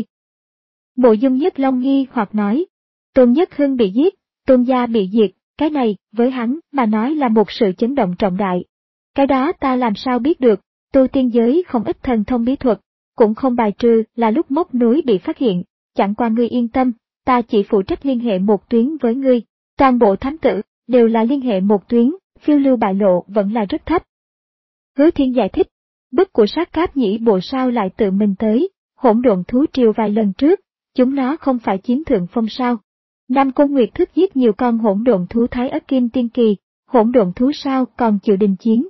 Mộ Dung Nhất Long nghi hoặc nói. Tôn Nhất Hưng bị giết, Tôn gia bị diệt, cái này, với hắn mà nói là một sự chấn động trọng đại. Cái đó ta làm sao biết được, tu tiên giới không ít thần thông bí thuật, cũng không bài trừ là lúc móc núi bị phát hiện, chẳng qua ngươi yên tâm, ta chỉ phụ trách liên hệ một tuyến với ngươi, toàn bộ thám tử đều là liên hệ một tuyến, phiêu lưu bại lộ vẫn là rất thấp. Hứa Thiên giải thích, bức của sát cáp nhĩ bộ sao lại tự mình tới, hỗn độn thú triều vài lần trước, chúng nó không phải chiếm thượng phong sao. Nam Cung Nguyệt thức giết nhiều con hỗn độn thú thái ất kim tiên kỳ, hỗn độn thú sao còn chịu đình chiến.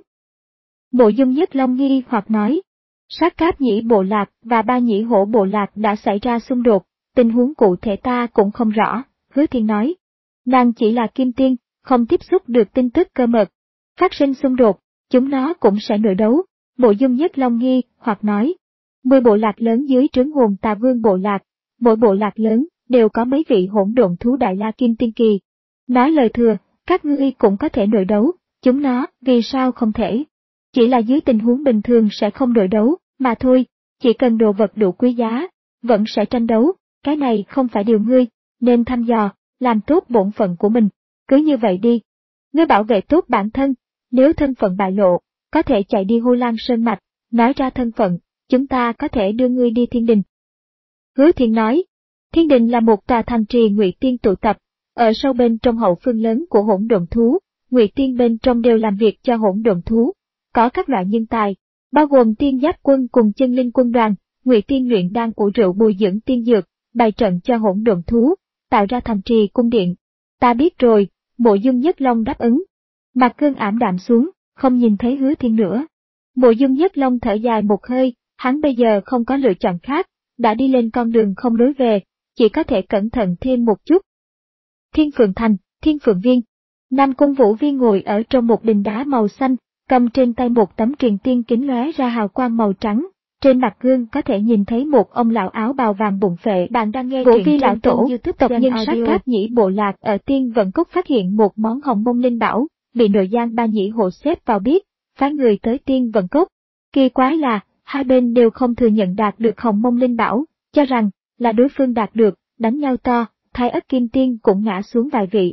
Mộ Dung Nhất Long nghi hoặc nói, sát cáp nhĩ bộ lạc và ba nhĩ hổ bộ lạc đã xảy ra xung đột, tình huống cụ thể ta cũng không rõ, Hứa Thiên nói. Nàng chỉ là kim tiên, không tiếp xúc được tin tức cơ mật. Phát sinh xung đột, chúng nó cũng sẽ nội đấu, Mộ Dung Nhất Long nghi hoặc nói, mười bộ lạc lớn dưới trướng hồn Tà Vương bộ lạc, mỗi bộ lạc lớn đều có mấy vị hỗn độn thú đại la kim tiên kỳ. Nói lời thừa, các ngươi cũng có thể nội đấu, chúng nó vì sao không thể? Chỉ là dưới tình huống bình thường sẽ không nội đấu, mà thôi, chỉ cần đồ vật đủ quý giá, vẫn sẽ tranh đấu, cái này không phải điều ngươi, nên thăm dò, làm tốt bổn phận của mình, cứ như vậy đi. Ngươi bảo vệ tốt bản thân, nếu thân phận bại lộ, có thể chạy đi Hô Lan Sơn Mạch, nói ra thân phận, chúng ta có thể đưa ngươi đi Thiên Đình. Hứa Thiên nói, Thiên Đình là một tòa thành trì ngụy tiên tụ tập, ở sâu bên trong hậu phương lớn của hỗn độn thú, ngụy tiên bên trong đều làm việc cho hỗn độn thú, có các loại nhân tài, bao gồm tiên giáp quân cùng chân linh quân đoàn, ngụy tiên luyện đan ủ rượu bồi dưỡng tiên dược, bày trận cho hỗn độn thú, tạo ra thành trì cung điện. Ta biết rồi, Mộ Dung Nhất Long đáp ứng. Mặt Cương ảm đạm xuống, không nhìn thấy Hứa Thiên nữa. Mộ Dung Nhất Long thở dài một hơi, hắn bây giờ không có lựa chọn khác, đã đi lên con đường không lối về, chỉ có thể cẩn thận thêm một chút. Thiên Phượng Thành, Thiên Phượng Viên. Nam Cung Vũ Vi ngồi ở trong một đình đá màu xanh, cầm trên tay một tấm truyền tiên kính lóe ra hào quang màu trắng. Trên mặt gương có thể nhìn thấy một ông lão áo bào vàng bụng phệ. Bạn đang nghe Vũ Vi lão tổ, tộc nhân sát cáp nhĩ bộ lạc ở Tiên Vận Cốc phát hiện một món hồng mông linh bảo, bị nội giang ba nhĩ hộ xếp vào biết, phái người tới Tiên Vận Cốc. Kỳ quái là, hai bên đều không thừa nhận đạt được hồng mông linh bảo, cho rằng là đối phương đạt được, đánh nhau to, Thái Ất Kim Tiên cũng ngã xuống vài vị.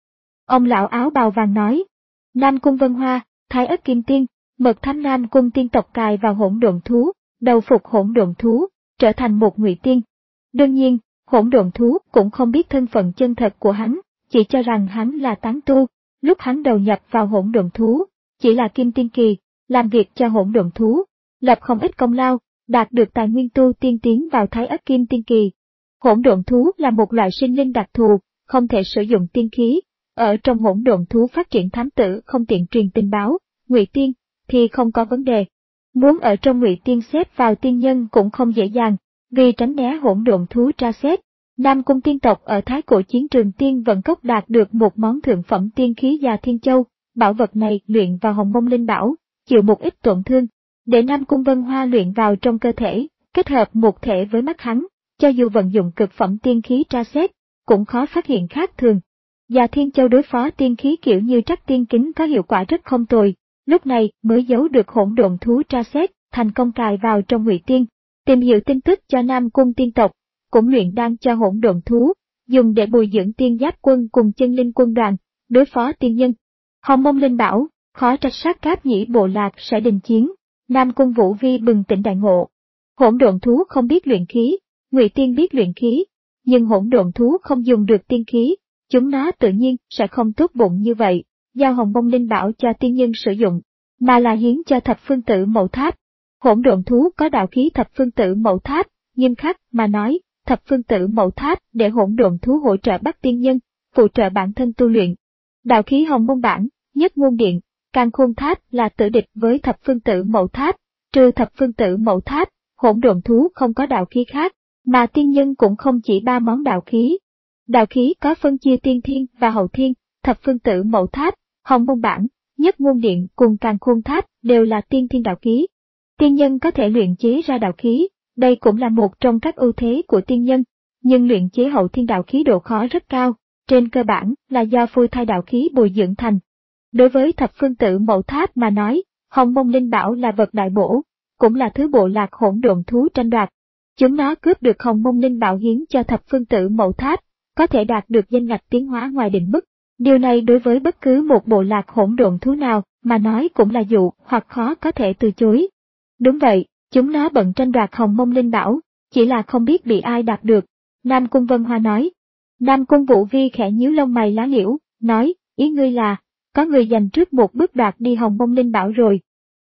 Ông lão áo bào vàng nói, Nam Cung Vân Hoa, Thái Ất Kim Tiên, mật thám Nam Cung tiên tộc cài vào hỗn độn thú, đầu phục hỗn độn thú, trở thành một ngụy tiên. Đương nhiên, hỗn độn thú cũng không biết thân phận chân thật của hắn, chỉ cho rằng hắn là tán tu, lúc hắn đầu nhập vào hỗn độn thú, chỉ là kim tiên kỳ, làm việc cho hỗn độn thú, lập không ít công lao, đạt được tài nguyên tu tiên tiến vào Thái Ất Kim Tiên kỳ. Hỗn độn thú là một loại sinh linh đặc thù, không thể sử dụng tiên khí, ở trong hỗn độn thú phát triển thám tử không tiện truyền tình báo, ngụy tiên thì không có vấn đề. Muốn ở trong ngụy tiên xếp vào tiên nhân cũng không dễ dàng, vì tránh né hỗn độn thú tra xét. Nam Cung tiên tộc ở Thái Cổ chiến trường Tiên Vận Cốc đạt được một món thượng phẩm tiên khí Già Thiên Châu, bảo vật này luyện vào hồng mông linh bảo, chịu một ít tổn thương, để Nam Cung Vân Hoa luyện vào trong cơ thể, kết hợp một thể với mắt hắn, cho dù vận dụng cực phẩm tiên khí tra xét, cũng khó phát hiện khác thường. Già Thiên Châu đối phó tiên khí kiểu như trắc tiên kính có hiệu quả rất không tồi, lúc này mới giấu được hỗn độn thú tra xét, thành công cài vào trong ngụy tiên, tìm hiểu tin tức cho Nam Cung tiên tộc, cũng luyện đan cho hỗn độn thú, dùng để bồi dưỡng tiên giáp quân cùng chân linh quân đoàn, đối phó tiên nhân. Hồng mông linh bảo, khó trách sát cáp nhĩ bộ lạc sẽ đình chiến. Nam Cung Vũ Vi bừng tỉnh đại ngộ. Hỗn độn thú không biết luyện khí, ngụy tiên biết luyện khí, nhưng hỗn độn thú không dùng được tiên khí, chúng nó tự nhiên sẽ không tốt bụng như vậy, giao hồng mông linh bảo cho tiên nhân sử dụng, mà là hiến cho thập phương tử mậu tháp. Hỗn độn thú có đạo khí thập phương tử mậu tháp, nghiêm khắc mà nói, thập phương tử mậu tháp để hỗn độn thú hỗ trợ bắt tiên nhân, phụ trợ bản thân tu luyện. Đạo khí hồng mông bản, nhất ngôn điện, càn khôn tháp là tử địch với thập phương tử mậu tháp, trừ thập phương tử mậu tháp, hỗn độn thú không có đạo khí khác, mà tiên nhân cũng không chỉ ba món đạo khí. Đạo khí có phân chia tiên thiên và hậu thiên, thập phương tử mậu tháp, hồng mông bản, nhất ngôn điện cùng càn khôn tháp đều là tiên thiên đạo khí. Tiên nhân có thể luyện chế ra đạo khí, đây cũng là một trong các ưu thế của tiên nhân, nhưng luyện chế hậu thiên đạo khí độ khó rất cao, trên cơ bản là do phôi thai đạo khí bồi dưỡng thành. Đối với thập phương tử mậu tháp mà nói, hồng mông linh bảo là vật đại bổ, cũng là thứ bộ lạc hỗn độn thú tranh đoạt. Chúng nó cướp được hồng mông linh bảo hiến cho thập phương tử mậu tháp, có thể đạt được danh ngạch tiến hóa ngoài định mức. Điều này đối với bất cứ một bộ lạc hỗn độn thú nào mà nói cũng là dụ hoặc khó có thể từ chối. Đúng vậy, chúng nó bận tranh đoạt hồng mông linh bảo, chỉ là không biết bị ai đạt được. Nam Cung Vân Hoa nói. Nam Cung Vũ Vi khẽ nhíu lông mày lá liễu, nói, ý ngươi là, có người giành trước một bước đoạt đi hồng mông linh bảo rồi.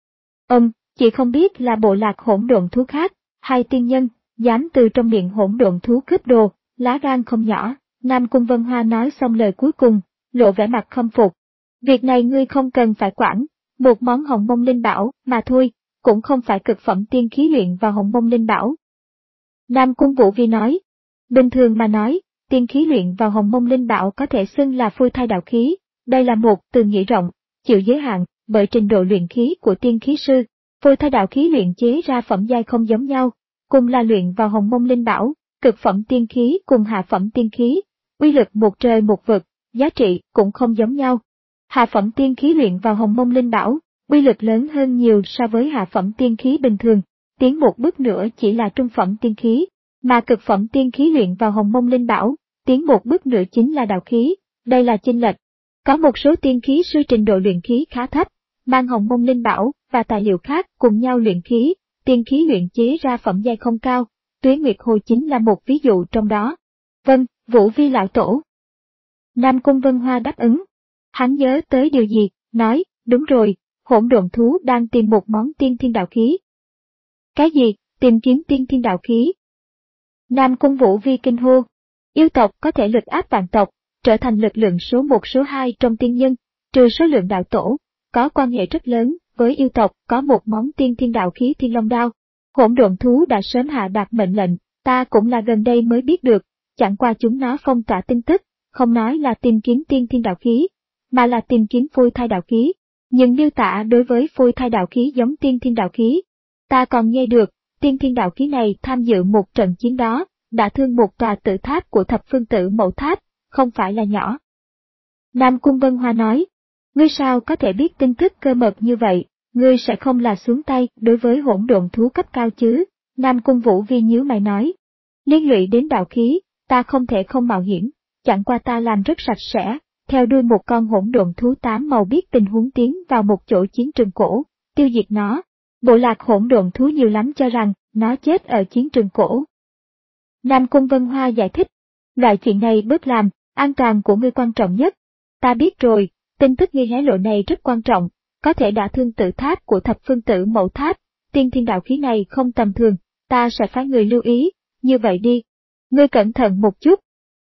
Ừm, chị không biết là bộ lạc hỗn độn thú khác, hay tiên nhân, dám từ trong miệng hỗn độn thú cướp đồ, lá gan không nhỏ. Nam Cung Vân Hoa nói xong lời cuối cùng, lộ vẻ mặt khâm phục. Việc này ngươi không cần phải quản, một món hồng mông linh bảo mà thôi, cũng không phải cực phẩm tiên khí luyện vào hồng mông linh bảo. Nam Cung Vũ Vi nói, bình thường mà nói, tiên khí luyện vào hồng mông linh bảo có thể xưng là phôi thai đạo khí, đây là một từ nghĩa rộng, chịu giới hạn bởi trình độ luyện khí của tiên khí sư. Phôi thai đạo khí luyện chế ra phẩm giai không giống nhau, cùng là luyện vào hồng mông linh bảo, cực phẩm tiên khí cùng hạ phẩm tiên khí, uy lực một trời một vực, giá trị cũng không giống nhau. Hạ phẩm tiên khí luyện vào hồng mông linh bảo, uy lực lớn hơn nhiều so với hạ phẩm tiên khí bình thường, tiến một bước nữa chỉ là trung phẩm tiên khí, mà cực phẩm tiên khí luyện vào hồng mông linh bảo, tiến một bước nữa chính là đạo khí, đây là chênh lệch. Có một số tiên khí sư trình độ luyện khí khá thấp, mang hồng mông linh bảo và tài liệu khác cùng nhau luyện khí, tiên khí luyện chế ra phẩm giai không cao, Tuế Nguyệt Hồ chính là một ví dụ trong đó. Vâng, Vũ Vi lão tổ. Nam Cung Vân Hoa đáp ứng. Hắn nhớ tới điều gì, nói, đúng rồi, hỗn độn thú đang tìm một món tiên thiên đạo khí. Cái gì, tìm kiếm tiên thiên đạo khí? Nam Cung Vũ Vi kinh hô. Yêu tộc có thể lực áp vạn tộc, trở thành lực lượng số một số hai trong tiên nhân, trừ số lượng đạo tổ, có quan hệ rất lớn với yêu tộc có một món tiên thiên đạo khí Thiên Long Đao. Hỗn độn thú đã sớm hạ đạt mệnh lệnh, ta cũng là gần đây mới biết được, chẳng qua chúng nó phong tỏa tin tức, không nói là tìm kiếm tiên thiên đạo khí, mà là tìm kiếm phôi thai đạo khí. Nhưng miêu tả đối với phôi thai đạo khí giống tiên thiên đạo khí. Ta còn nghe được, tiên thiên đạo khí này tham dự một trận chiến đó, đã thương một tòa tự tháp của thập phương tử mẫu tháp, không phải là nhỏ. Nam Cung Vân Hoa nói, ngươi sao có thể biết tin tức cơ mật như vậy, ngươi sẽ không là xuống tay đối với hỗn độn thú cấp cao chứ? Nam Cung Vũ Vi nhíu mày nói, liên lụy đến đạo khí, ta không thể không mạo hiểm, chẳng qua ta làm rất sạch sẽ, theo đuôi một con hỗn độn thú tám màu biết tình huống tiến vào một chỗ chiến trường cổ, tiêu diệt nó. Bộ lạc hỗn độn thú nhiều lắm cho rằng nó chết ở chiến trường cổ. Nam Cung Vân Hoa giải thích, loại chuyện này bớt làm, an toàn của ngươi quan trọng nhất. Ta biết rồi, tin tức ngươi hé lộ này rất quan trọng, có thể đã thương tự tháp của thập phương tử mẫu tháp, tiên thiên đạo khí này không tầm thường, ta sẽ phái người lưu ý, như vậy đi. Ngươi cẩn thận một chút.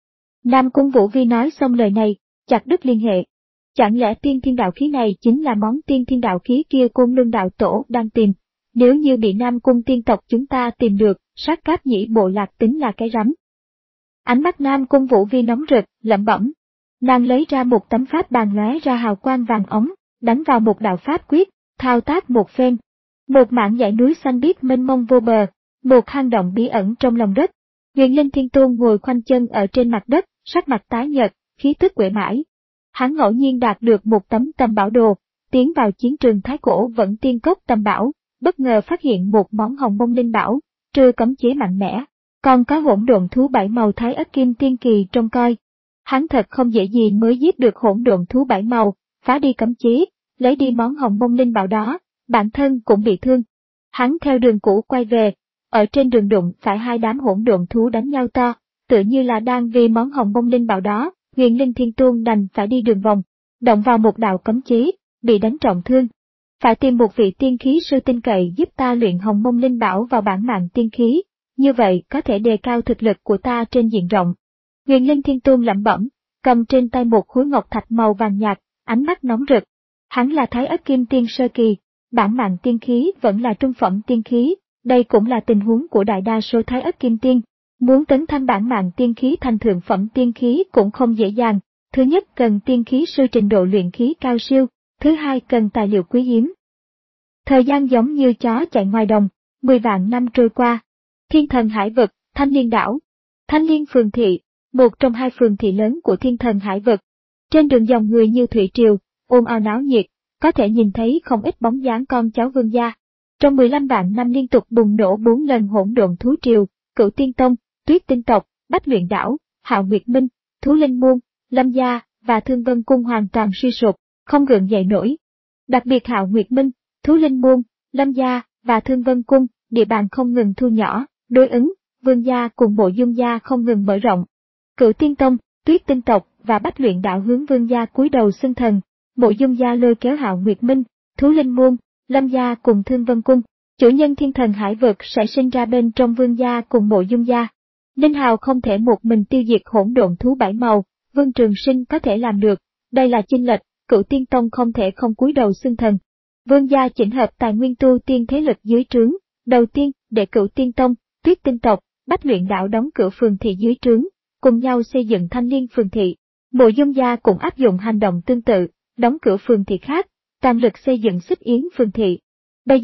Nam Cung Vũ Vi nói xong lời này, chặt đứt liên hệ. Chẳng lẽ tiên thiên đạo khí này chính là món tiên thiên đạo khí kia Côn Luân đạo tổ đang tìm? Nếu như bị Nam Cung tiên tộc chúng ta tìm được, sát cáp nhĩ bộ lạc tính là cái rắm. Ánh mắt Nam Cung Vũ Vi nóng rực, lẩm bẩm. Nàng lấy ra một tấm pháp bàn lóe ra hào quang vàng ống, đánh vào một đạo pháp quyết, thao tác một phen. Một mảng dãy núi xanh biếc mênh mông vô bờ, một hang động bí ẩn trong lòng đất. Huyền Linh Thiên Tôn ngồi khoanh chân ở trên mặt đất, sắc mặt tái nhợt, khí tức uể mãi. Hắn ngẫu nhiên đạt được một tấm tầm bảo đồ, tiến vào chiến trường thái cổ vẫn tiên cốc tầm bảo, bất ngờ phát hiện một món hồng mông linh bảo, trừ cấm chế mạnh mẽ, còn có hỗn độn thú bảy màu thái ất kim tiên kỳ trông coi. Hắn thật không dễ gì mới giết được hỗn độn thú bảy màu, phá đi cấm chế, lấy đi món hồng mông linh bảo đó, bản thân cũng bị thương. Hắn theo đường cũ quay về, ở trên đường đụng phải hai đám hỗn độn thú đánh nhau to, tựa như là đang vì món hồng mông linh bảo đó, Huyền Linh Thiên Tôn đành phải đi đường vòng, động vào một đạo cấm chế, bị đánh trọng thương. Phải tìm một vị tiên khí sư tin cậy giúp ta luyện hồng mông linh bảo vào bản mạng tiên khí, như vậy có thể đề cao thực lực của ta trên diện rộng. Huyền Linh Thiên Tôn lẩm bẩm, cầm trên tay một khối ngọc thạch màu vàng nhạt, ánh mắt nóng rực. Hắn là Thái Ất Kim Tiên sơ kỳ, bản mạng tiên khí vẫn là trung phẩm tiên khí, đây cũng là tình huống của đại đa số Thái Ất Kim Tiên. Muốn tấn thăng bản mạng tiên khí thành thượng phẩm tiên khí cũng không dễ dàng, thứ nhất cần tiên khí sư trình độ luyện khí cao siêu, thứ hai cần tài liệu quý hiếm. Thời gian giống như chó chạy ngoài đồng, mười vạn năm trôi qua. Thiên Thần Hải Vực, Thanh Liên Đảo, Thanh Liên Phường Thị, một trong hai phường thị lớn của Thiên Thần Hải Vực. Trên đường dòng người như thủy triều, ồn ào náo nhiệt, có thể nhìn thấy không ít bóng dáng con cháu vương gia. Trong mười lăm vạn năm liên tục bùng nổ bốn lần hỗn độn thú triều, Cửu Tiên Tông, Tuyết Tinh Tộc, Bách Luyện Đảo, Hạo Nguyệt Minh, Thú Linh Môn, Lâm Gia và Thương Vân Cung hoàn toàn suy sụp, không gượng dậy nổi. Đặc biệt Hạo Nguyệt Minh, Thú Linh Môn, Lâm Gia và Thương Vân Cung, địa bàn không ngừng thu nhỏ, đối ứng, Vương gia cùng Mộ Dung gia không ngừng mở rộng. Cửu Tiên Tông, Tuyết Tinh Tộc và Bách Luyện Đạo hướng Vương gia cúi đầu xưng thần, Mộ Dung gia lôi kéo Hạo Nguyệt Minh, Thú Linh Môn, Lâm Gia cùng Thương Vân Cung. Chủ nhân Thiên Thần Hải Vực sẽ sinh ra bên trong Vương gia cùng Mộ Dung gia. Ninh Hào không thể một mình tiêu diệt hỗn độn thú bảy màu, Vương Trường Sinh có thể làm được, đây là chênh lệch, Cửu Tiên Tông không thể không cúi đầu xưng thần. Vương gia chỉnh hợp tài nguyên tu tiên thế lực dưới trướng, đầu tiên để Cửu Tiên Tông, Tuyết Tinh Tộc, Bách Luyện Đạo đóng cửa phường thị dưới trướng, cùng nhau xây dựng Thanh Liên phường thị. Mộ Dung gia cũng áp dụng hành động tương tự, đóng cửa phường thị khác, toàn lực xây dựng Xích Yến phường thị. Bây giờ,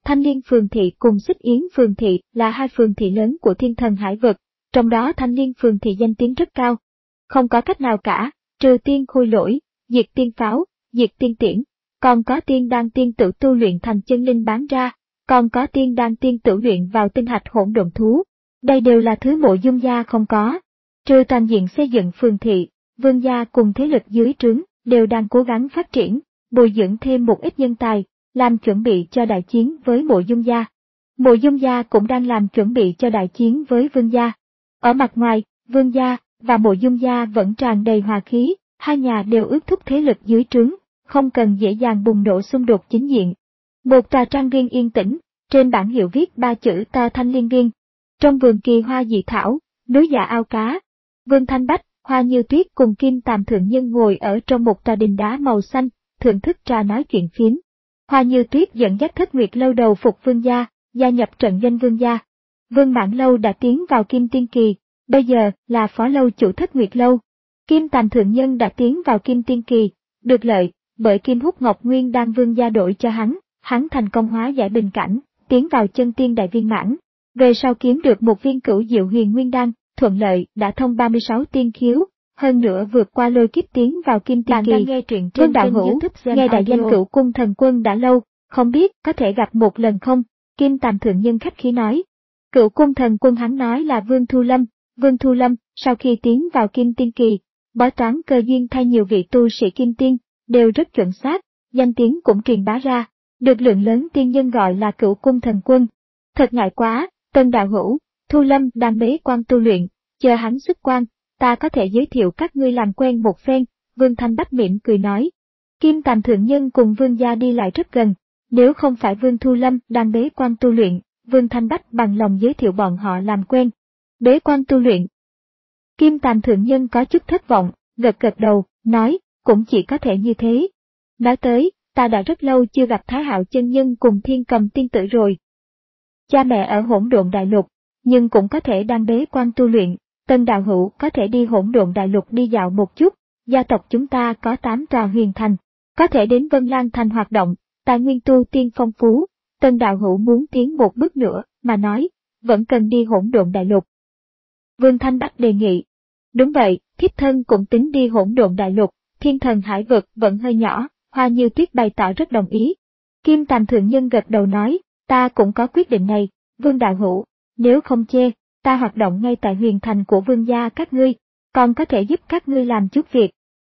Thanh Liên Phường Thị cùng Xích Yến Phường Thị là hai phường thị lớn của thiên thần hải vực, trong đó Thanh Liên Phường Thị danh tiếng rất cao. Không có cách nào cả, trừ tiên khôi lỗi, diệt tiên pháo, diệt tiên tiễn, còn có tiên đan tiên tử tu luyện thành chân linh bán ra, còn có tiên đan tiên tử luyện vào tinh hạch hỗn độn thú. Đây đều là thứ Mộ Dung gia không có. Trừ toàn diện xây dựng phường thị, Vương gia cùng thế lực dưới trướng đều đang cố gắng phát triển, bồi dưỡng thêm một ít nhân tài, làm chuẩn bị cho đại chiến với Mộ Dung gia. Mộ Dung gia cũng đang làm chuẩn bị cho đại chiến với Vương gia. Ở mặt ngoài, Vương gia và Mộ Dung gia vẫn tràn đầy hòa khí, hai nhà đều ước thúc thế lực dưới trướng, không cần dễ dàng bùng nổ xung đột chính diện. Một tòa trang viên yên tĩnh, trên bảng hiệu viết ba chữ to Thanh Liên Viên. Trong vườn kỳ hoa dị thảo, núi dạ ao cá, Vương Thanh Bách, Hoa Như Tuyết cùng Kim Tàm Thượng Nhân ngồi ở trong một tòa đình đá màu xanh, thưởng thức trà nói chuyện phiếm. Hoa Như Tuyết dẫn dắt Thất Nguyệt Lâu đầu phục Vương gia, gia nhập trận doanh Vương gia. Vương Mãn Lâu đã tiến vào Kim Tiên Kỳ, bây giờ là phó lâu chủ Thất Nguyệt Lâu. Kim Tàm Thượng Nhân đã tiến vào Kim Tiên Kỳ, được lợi bởi Kim Hút Ngọc Nguyên đang Vương gia đổi cho hắn, hắn thành công hóa giải bình cảnh, tiến vào chân tiên đại viên mãn. Về sau kiếm được một viên Cửu Diệu Huyền Nguyên đan, thuận lợi đã thông ba mươi sáu tiên khiếu, hơn nữa vượt qua lôi kiếp tiến vào Kim Tiên Kỳ. Nghe truyện trên Vương đạo hữu, nghe đại danh Cửu Cung Thần Quân đã lâu, không biết có thể gặp một lần không? Kim Tàm Thượng Nhân khách khí nói. Cửu Cung Thần Quân hắn nói là Vương Thu Lâm. Vương Thu Lâm, sau khi tiến vào Kim Tiên Kỳ, bói toán cơ duyên thay nhiều vị tu sĩ Kim Tiên, đều rất chuẩn xác, danh tiếng cũng truyền bá ra, được lượng lớn tiên nhân gọi là Cửu Cung Thần Quân. Thật ngại quá, Tân đạo hữu, Thu Lâm đang bế quan tu luyện, chờ hắn xuất quan, ta có thể giới thiệu các ngươi làm quen một phen, Vương Thanh Bách mỉm cười nói. Kim Tàm Thượng Nhân cùng Vương gia đi lại rất gần, nếu không phải Vương Thu Lâm đang bế quan tu luyện, Vương Thanh Bách bằng lòng giới thiệu bọn họ làm quen. Bế quan tu luyện. Kim Tàm Thượng Nhân có chút thất vọng, gật gật đầu, nói, cũng chỉ có thể như thế. Nói tới, ta đã rất lâu chưa gặp Thái Hạo chân nhân cùng Thiên Cầm tiên tử rồi. Cha mẹ ở Hỗn Độn Đại Lục, nhưng cũng có thể đang bế quan tu luyện, Tân đạo hữu có thể đi Hỗn Độn Đại Lục đi dạo một chút, gia tộc chúng ta có tám tòa huyền thành, có thể đến Vân Lan Thành hoạt động, tài nguyên tu tiên phong phú, Tân đạo hữu muốn tiến một bước nữa, mà nói, vẫn cần đi Hỗn Độn Đại Lục. Vương Thanh Bách đề nghị. Đúng vậy, thiếp thân cũng tính đi Hỗn Độn Đại Lục, thiên thần hải vực vẫn hơi nhỏ, Hoa Như Tuyết bày tỏ rất đồng ý. Kim Tàm Thượng Nhân gật đầu nói, ta cũng có quyết định này, Vương đạo hữu, nếu không chê, ta hoạt động ngay tại huyền thành của Vương gia các ngươi, còn có thể giúp các ngươi làm chút việc.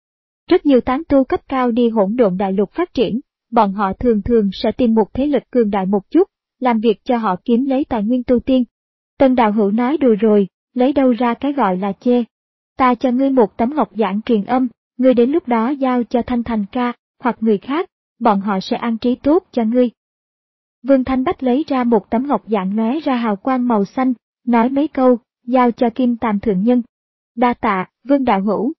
Rất nhiều tán tu cấp cao đi Hỗn Độn Đại Lục phát triển, bọn họ thường thường sẽ tìm một thế lực cường đại một chút, làm việc cho họ kiếm lấy tài nguyên tu tiên. Tân đạo hữu nói đùa rồi, lấy đâu ra cái gọi là chê. Ta cho ngươi một tấm ngọc giản truyền âm, ngươi đến lúc đó giao cho Thanh Thành ca, hoặc người khác, bọn họ sẽ an trí tốt cho ngươi. Vương Thanh Bách lấy ra một tấm ngọc giản lóe ra hào quang màu xanh, nói mấy câu, giao cho Kim Tàm Thượng Nhân. Đa tạ, Vương đạo hữu.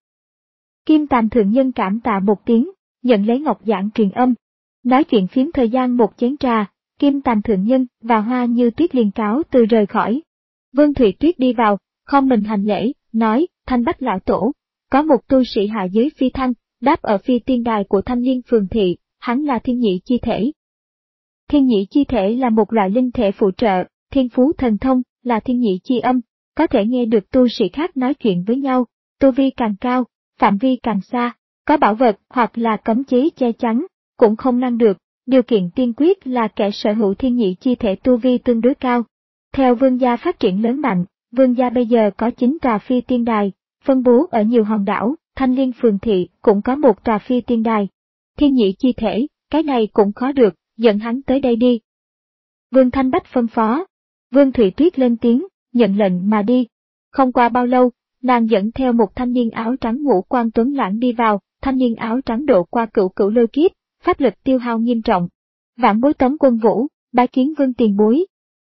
Kim Tàm Thượng Nhân cảm tạ một tiếng, nhận lấy ngọc giản truyền âm. Nói chuyện phím thời gian một chén trà, Kim Tàm Thượng Nhân và Hoa Như Tuyết liền cáo từ rời khỏi. Vương Thụy Tuyết đi vào, khom mình hành lễ, nói, Thanh Bách lão tổ, có một tu sĩ hạ giới phi thăng, đáp ở phi tiên đài của Thanh Liên Phường Thị, hắn là thiên nhị chi thể. Thiên nhị chi thể là một loại linh thể phụ trợ, thiên phú thần thông, là thiên nhị chi âm, có thể nghe được tu sĩ khác nói chuyện với nhau, tu vi càng cao, phạm vi càng xa, có bảo vật hoặc là cấm chế che chắn, cũng không ngăn được, điều kiện tiên quyết là kẻ sở hữu thiên nhị chi thể tu vi tương đối cao. Theo Vương gia phát triển lớn mạnh, Vương gia bây giờ có chín tòa phi tiên đài, phân bố ở nhiều hòn đảo, Thanh Liên Phường Thị cũng có một tòa phi tiên đài. Thiên nhị chi thể, cái này cũng khó được, dẫn hắn tới đây đi. Vương Thanh Bách phân phó. Vương Thụy Tuyết lên tiếng, nhận lệnh mà đi. Không qua bao lâu, nàng dẫn theo một thanh niên áo trắng ngũ quan tuấn lãng đi vào, thanh niên áo trắng độ qua cửu cửu lôi kiếp, pháp lực tiêu hao nghiêm trọng. Vãn bối Tống Quân Vũ, bái kiến Vương tiền bối.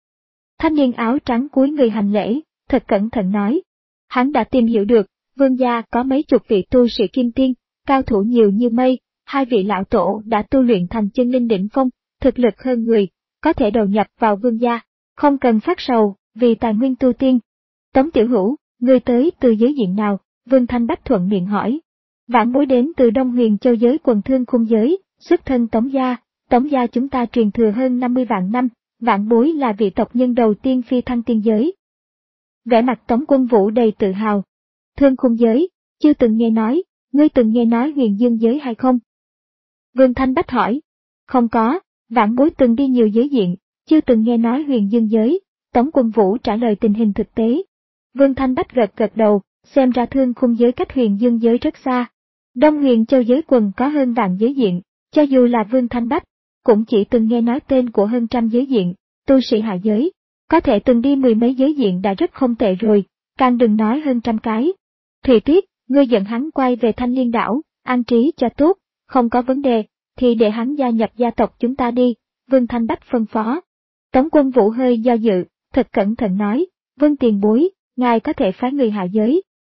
Thanh niên áo trắng cúi người hành lễ, thật cẩn thận nói. Hắn đã tìm hiểu được, Vương gia có mấy chục vị tu sĩ kim tiên, cao thủ nhiều như mây, hai vị lão tổ đã tu luyện thành chân linh đỉnh phong, thực lực hơn người, có thể đầu nhập vào Vương gia, không cần phát sầu, vì tài nguyên tu tiên. Tống tiểu hữu, người tới từ giới diện nào? Vương Thanh Bách thuận miệng hỏi. Vãn bối đến từ Đông Huyền Châu giới quần thương khung giới, xuất thân Tống gia, Tống gia chúng ta truyền thừa hơn năm mươi vạn năm, Vãn Bối là vị tộc nhân đầu tiên phi thăng tiên giới. Vẻ mặt Tống Quân Vũ đầy tự hào. Thương khung giới, chưa từng nghe nói, ngươi từng nghe nói huyền dương giới hay không? Vương Thanh Bách hỏi. Không có, Vãn Bối từng đi nhiều giới diện, chưa từng nghe nói huyền dương giới, Tống Quân Vũ trả lời tình hình thực tế. Vương Thanh Bách gật gật đầu, xem ra thương khung giới cách huyền dương giới rất xa. Đông Huyền Châu giới quần có hơn vạn giới diện, cho dù là Vương Thanh Bách, cũng chỉ từng nghe nói tên của hơn trăm giới diện, tu sĩ hạ giới, có thể từng đi mười mấy giới diện đã rất không tệ rồi, càng đừng nói hơn trăm cái. Thủy Tuyết, ngươi dẫn hắn quay về Thanh Liên đảo, an trí cho tốt, không có vấn đề, thì để hắn gia nhập gia tộc chúng ta đi, Vương Thanh Bách phân phó. Tống Quân Vũ hơi do dự, thật cẩn thận nói, Vương tiền bối, ngài có thể phái người hạ giới.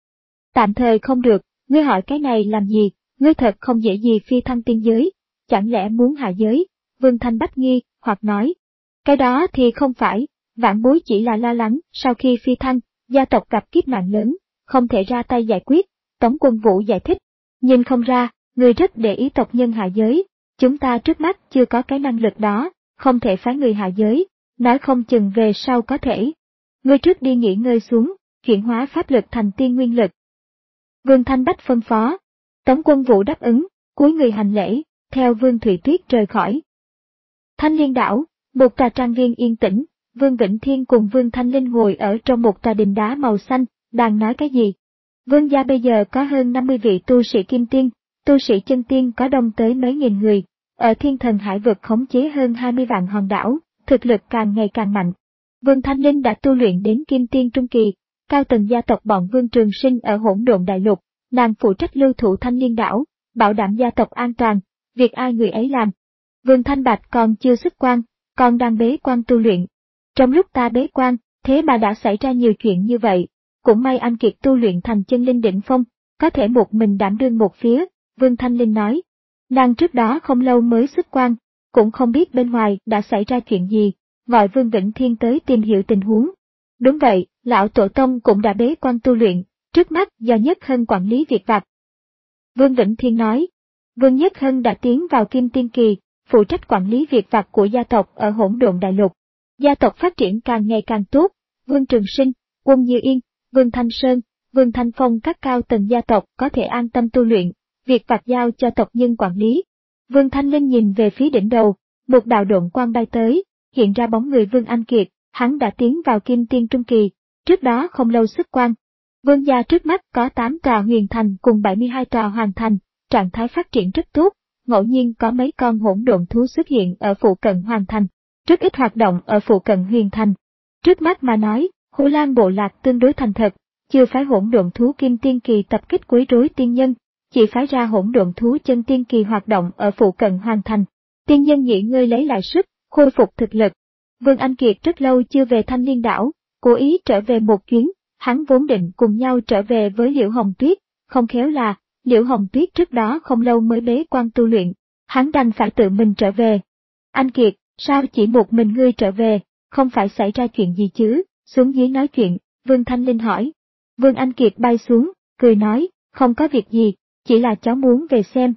Tạm thời không được, ngươi hỏi cái này làm gì, ngươi thật không dễ gì phi thăng tiên giới, chẳng lẽ muốn hạ giới? Vương Thanh Bách nghi, hoặc nói, cái đó thì không phải, Vãn Bối chỉ là lo lắng, sau khi phi thăng, gia tộc gặp kiếp nạn lớn, không thể ra tay giải quyết, Tống Quân Vũ giải thích, nhìn không ra, người rất để ý tộc nhân hạ giới, chúng ta trước mắt chưa có cái năng lực đó, không thể phái người hạ giới, nói không chừng về sau có thể. Ngươi trước đi nghỉ ngơi xuống, chuyển hóa pháp lực thành tiên nguyên lực. Vương Thanh Bách phân phó, Tống Quân Vũ đáp ứng, cúi người hành lễ, theo Vương Thủy Tuyết rời khỏi. Thanh Liên đảo, một tòa trang viên yên tĩnh, Vương Vĩnh Thiên cùng Vương Thanh Linh ngồi ở trong một tòa đình đá màu xanh, đang nói cái gì? Vương gia bây giờ có hơn năm mươi vị tu sĩ kim tiên, tu sĩ chân tiên có đông tới mấy nghìn người, ở Thiên Thần Hải vực khống chế hơn hai mươi vạn hòn đảo, thực lực càng ngày càng mạnh. Vương Thanh Linh đã tu luyện đến kim tiên trung kỳ, cao tầng gia tộc bọn Vương Trường Sinh ở Hỗn Độn Đại Lục, nàng phụ trách lưu thủ Thanh Liên đảo, bảo đảm gia tộc an toàn, việc ai người ấy làm. Vương Thanh Bạch còn chưa xuất quan, còn đang bế quan tu luyện. Trong lúc ta bế quan, thế mà đã xảy ra nhiều chuyện như vậy, cũng may anh Kiệt tu luyện thành chân linh đỉnh phong, có thể một mình đảm đương một phía, Vương Thanh Linh nói. Nàng trước đó không lâu mới xuất quan, cũng không biết bên ngoài đã xảy ra chuyện gì, gọi Vương Vĩnh Thiên tới tìm hiểu tình huống. Đúng vậy, lão tổ tông cũng đã bế quan tu luyện, trước mắt do Nhất Hân quản lý việc vặt. Vương Vĩnh Thiên nói, Vương Nhất Hân đã tiến vào kim tiên kỳ, phụ trách quản lý việc vặt của gia tộc ở Hỗn Độn Đại Lục. Gia tộc phát triển càng ngày càng tốt, Vương Trường Sinh, Quân Như Yên, Vương Thanh Sơn, Vương Thanh Phong các cao tầng gia tộc có thể an tâm tu luyện, việc vặt giao cho tộc nhân quản lý. Vương Thanh Linh nhìn về phía đỉnh đầu, một đạo độn quang bay tới, hiện ra bóng người Vương Anh Kiệt, hắn đã tiến vào kim tiên trung kỳ, trước đó không lâu xuất quan. Vương gia trước mắt có tám tòa huyền thành cùng bảy mươi hai tòa hoàn thành, trạng thái phát triển rất tốt, ngẫu nhiên có mấy con hỗn độn thú xuất hiện ở phụ cận hoàn thành, rất ít hoạt động ở phụ cận huyền thành. Trước mắt mà nói, Hồ Lan bộ lạc tương đối thành thật, chưa phái hỗn độn thú kim tiên kỳ tập kích quấy rối tiên nhân, chỉ phái ra hỗn độn thú chân tiên kỳ hoạt động ở phụ cận hoàn thành. Tiên nhân nghỉ ngơi lấy lại sức, khôi phục thực lực. Vương Anh Kiệt rất lâu chưa về Thanh Liên đảo, cố ý trở về một chuyến, hắn vốn định cùng nhau trở về với Liễu Hồng Tuyết, không khéo là, Liễu Hồng Tuyết trước đó không lâu mới bế quan tu luyện, hắn đành phải tự mình trở về. Anh Kiệt, sao chỉ một mình ngươi trở về, không phải xảy ra chuyện gì chứ, xuống dưới nói chuyện, Vương Thanh Linh hỏi. Vương Anh Kiệt bay xuống, cười nói, không có việc gì, chỉ là cháu muốn về xem.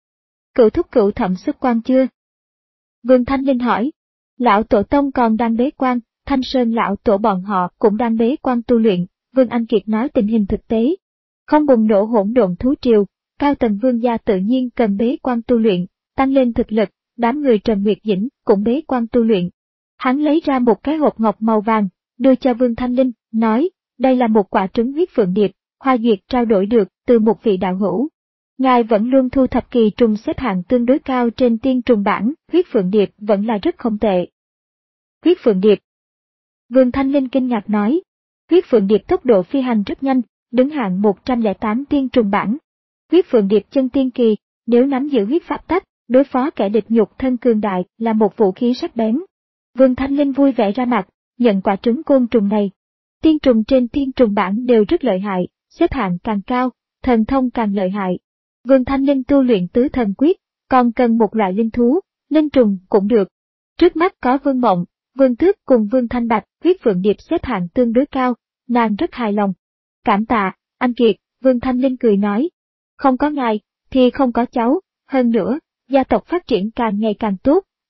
Cửu thúc cửu thẩm xuất quan chưa? Vương Thanh Linh hỏi. Lão tổ tông còn đang bế quan, Thanh Sơn lão tổ bọn họ cũng đang bế quan tu luyện, Vương Anh Kiệt nói tình hình thực tế. Không bùng nổ hỗn độn thú triều, cao tầng vương gia tự nhiên cần bế quan tu luyện, tăng lên thực lực, đám người Trần Nguyệt Dĩnh cũng bế quan tu luyện. Hắn lấy ra một cái hộp ngọc màu vàng, đưa cho Vương Thanh Linh, nói, đây là một quả trứng huyết phượng điệp, Hoa Duyệt trao đổi được từ một vị đạo hữu. Ngài vẫn luôn thu thập kỳ trùng xếp hạng tương đối cao trên tiên trùng bảng, huyết phượng điệp vẫn là rất không tệ. Huyết phượng điệp. Vương Thanh Linh kinh ngạc nói, huyết phượng điệp tốc độ phi hành rất nhanh, đứng hạng một trăm lẻ tám tiên trùng bảng. Huyết phượng điệp chân tiên kỳ, nếu nắm giữ huyết pháp tắc, đối phó kẻ địch nhục thân cường đại là một vũ khí sắc bén. Vương Thanh Linh vui vẻ ra mặt, nhận quả trứng côn trùng này. Tiên trùng trên tiên trùng bảng đều rất lợi hại, xếp hạng càng cao, thần thông càng lợi hại. Vương Thanh Linh tu luyện tứ thần quyết, còn cần một loại linh thú, linh trùng cũng được. Trước mắt có Vương Mộng, Vương Tước cùng Vương Thanh Bạch, huyết phượng điệp xếp hạng tương đối cao, nàng rất hài lòng. Cảm tạ, anh Kiệt, Vương Thanh Linh cười nói. Không có ngài, thì không có cháu, hơn nữa, gia tộc phát triển càng ngày càng tốt,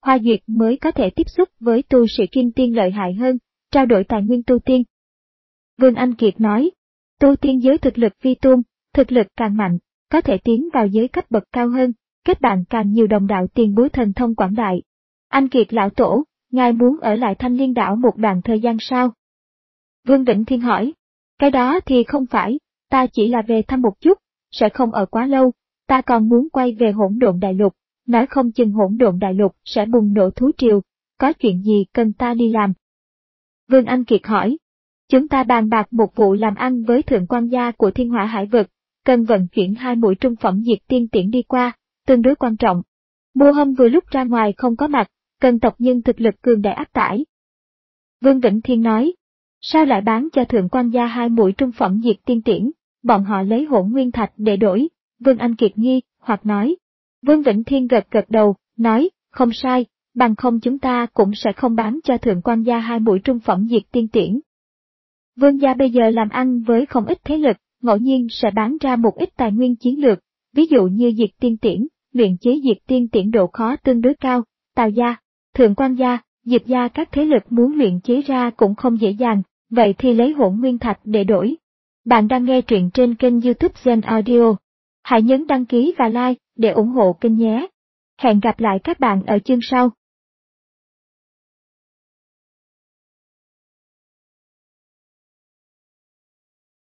Hoa Duyệt mới có thể tiếp xúc với tu sĩ kim tiên lợi hại hơn, trao đổi tài nguyên tu tiên. Vương Anh Kiệt nói, tu tiên giới thực lực vi tôn, thực lực càng mạnh, có thể tiến vào giới cấp bậc cao hơn, kết bạn càng nhiều đồng đạo tiền bối thần thông quảng đại. Anh Kiệt lão tổ, ngài muốn ở lại Thanh Liên đảo một đoạn thời gian sao? Vương Vĩnh Thiên hỏi, cái đó thì không phải, ta chỉ là về thăm một chút, sẽ không ở quá lâu, ta còn muốn quay về Hỗn Độn Đại Lục, nói không chừng Hỗn Độn Đại Lục sẽ bùng nổ thú triều, có chuyện gì cần ta đi làm? Vương Anh Kiệt hỏi, chúng ta bàn bạc một vụ làm ăn với thượng quan gia của Thiên Hỏa Hải Vực, cần vận chuyển hai mũi trung phẩm diệt tiên tiễn đi qua, tương đối quan trọng. Mùa Hâm vừa lúc ra ngoài không có mặt, cần tộc nhân thực lực cường đại áp tải. Vương Vĩnh Thiên nói, sao lại bán cho thượng quan gia hai mũi trung phẩm diệt tiên tiễn, bọn họ lấy hỗn nguyên thạch để đổi. Vương Anh Kiệt nghi, hoặc nói. Vương Vĩnh Thiên gật gật đầu, nói, không sai, bằng không chúng ta cũng sẽ không bán cho thượng quan gia hai mũi trung phẩm diệt tiên tiễn. Vương gia bây giờ làm ăn với không ít thế lực, ngẫu nhiên sẽ bán ra một ít tài nguyên chiến lược, ví dụ như diệt tiên tiễn, luyện chế diệt tiên tiễn độ khó tương đối cao, Tào gia, thượng quan gia, Diệp gia các thế lực muốn luyện chế ra cũng không dễ dàng, vậy thì lấy hỗn nguyên thạch để đổi. Bạn đang nghe truyện trên kênh YouTube Gen Audio. Hãy nhấn đăng ký và like để ủng hộ kênh nhé. Hẹn gặp lại các bạn ở chương sau.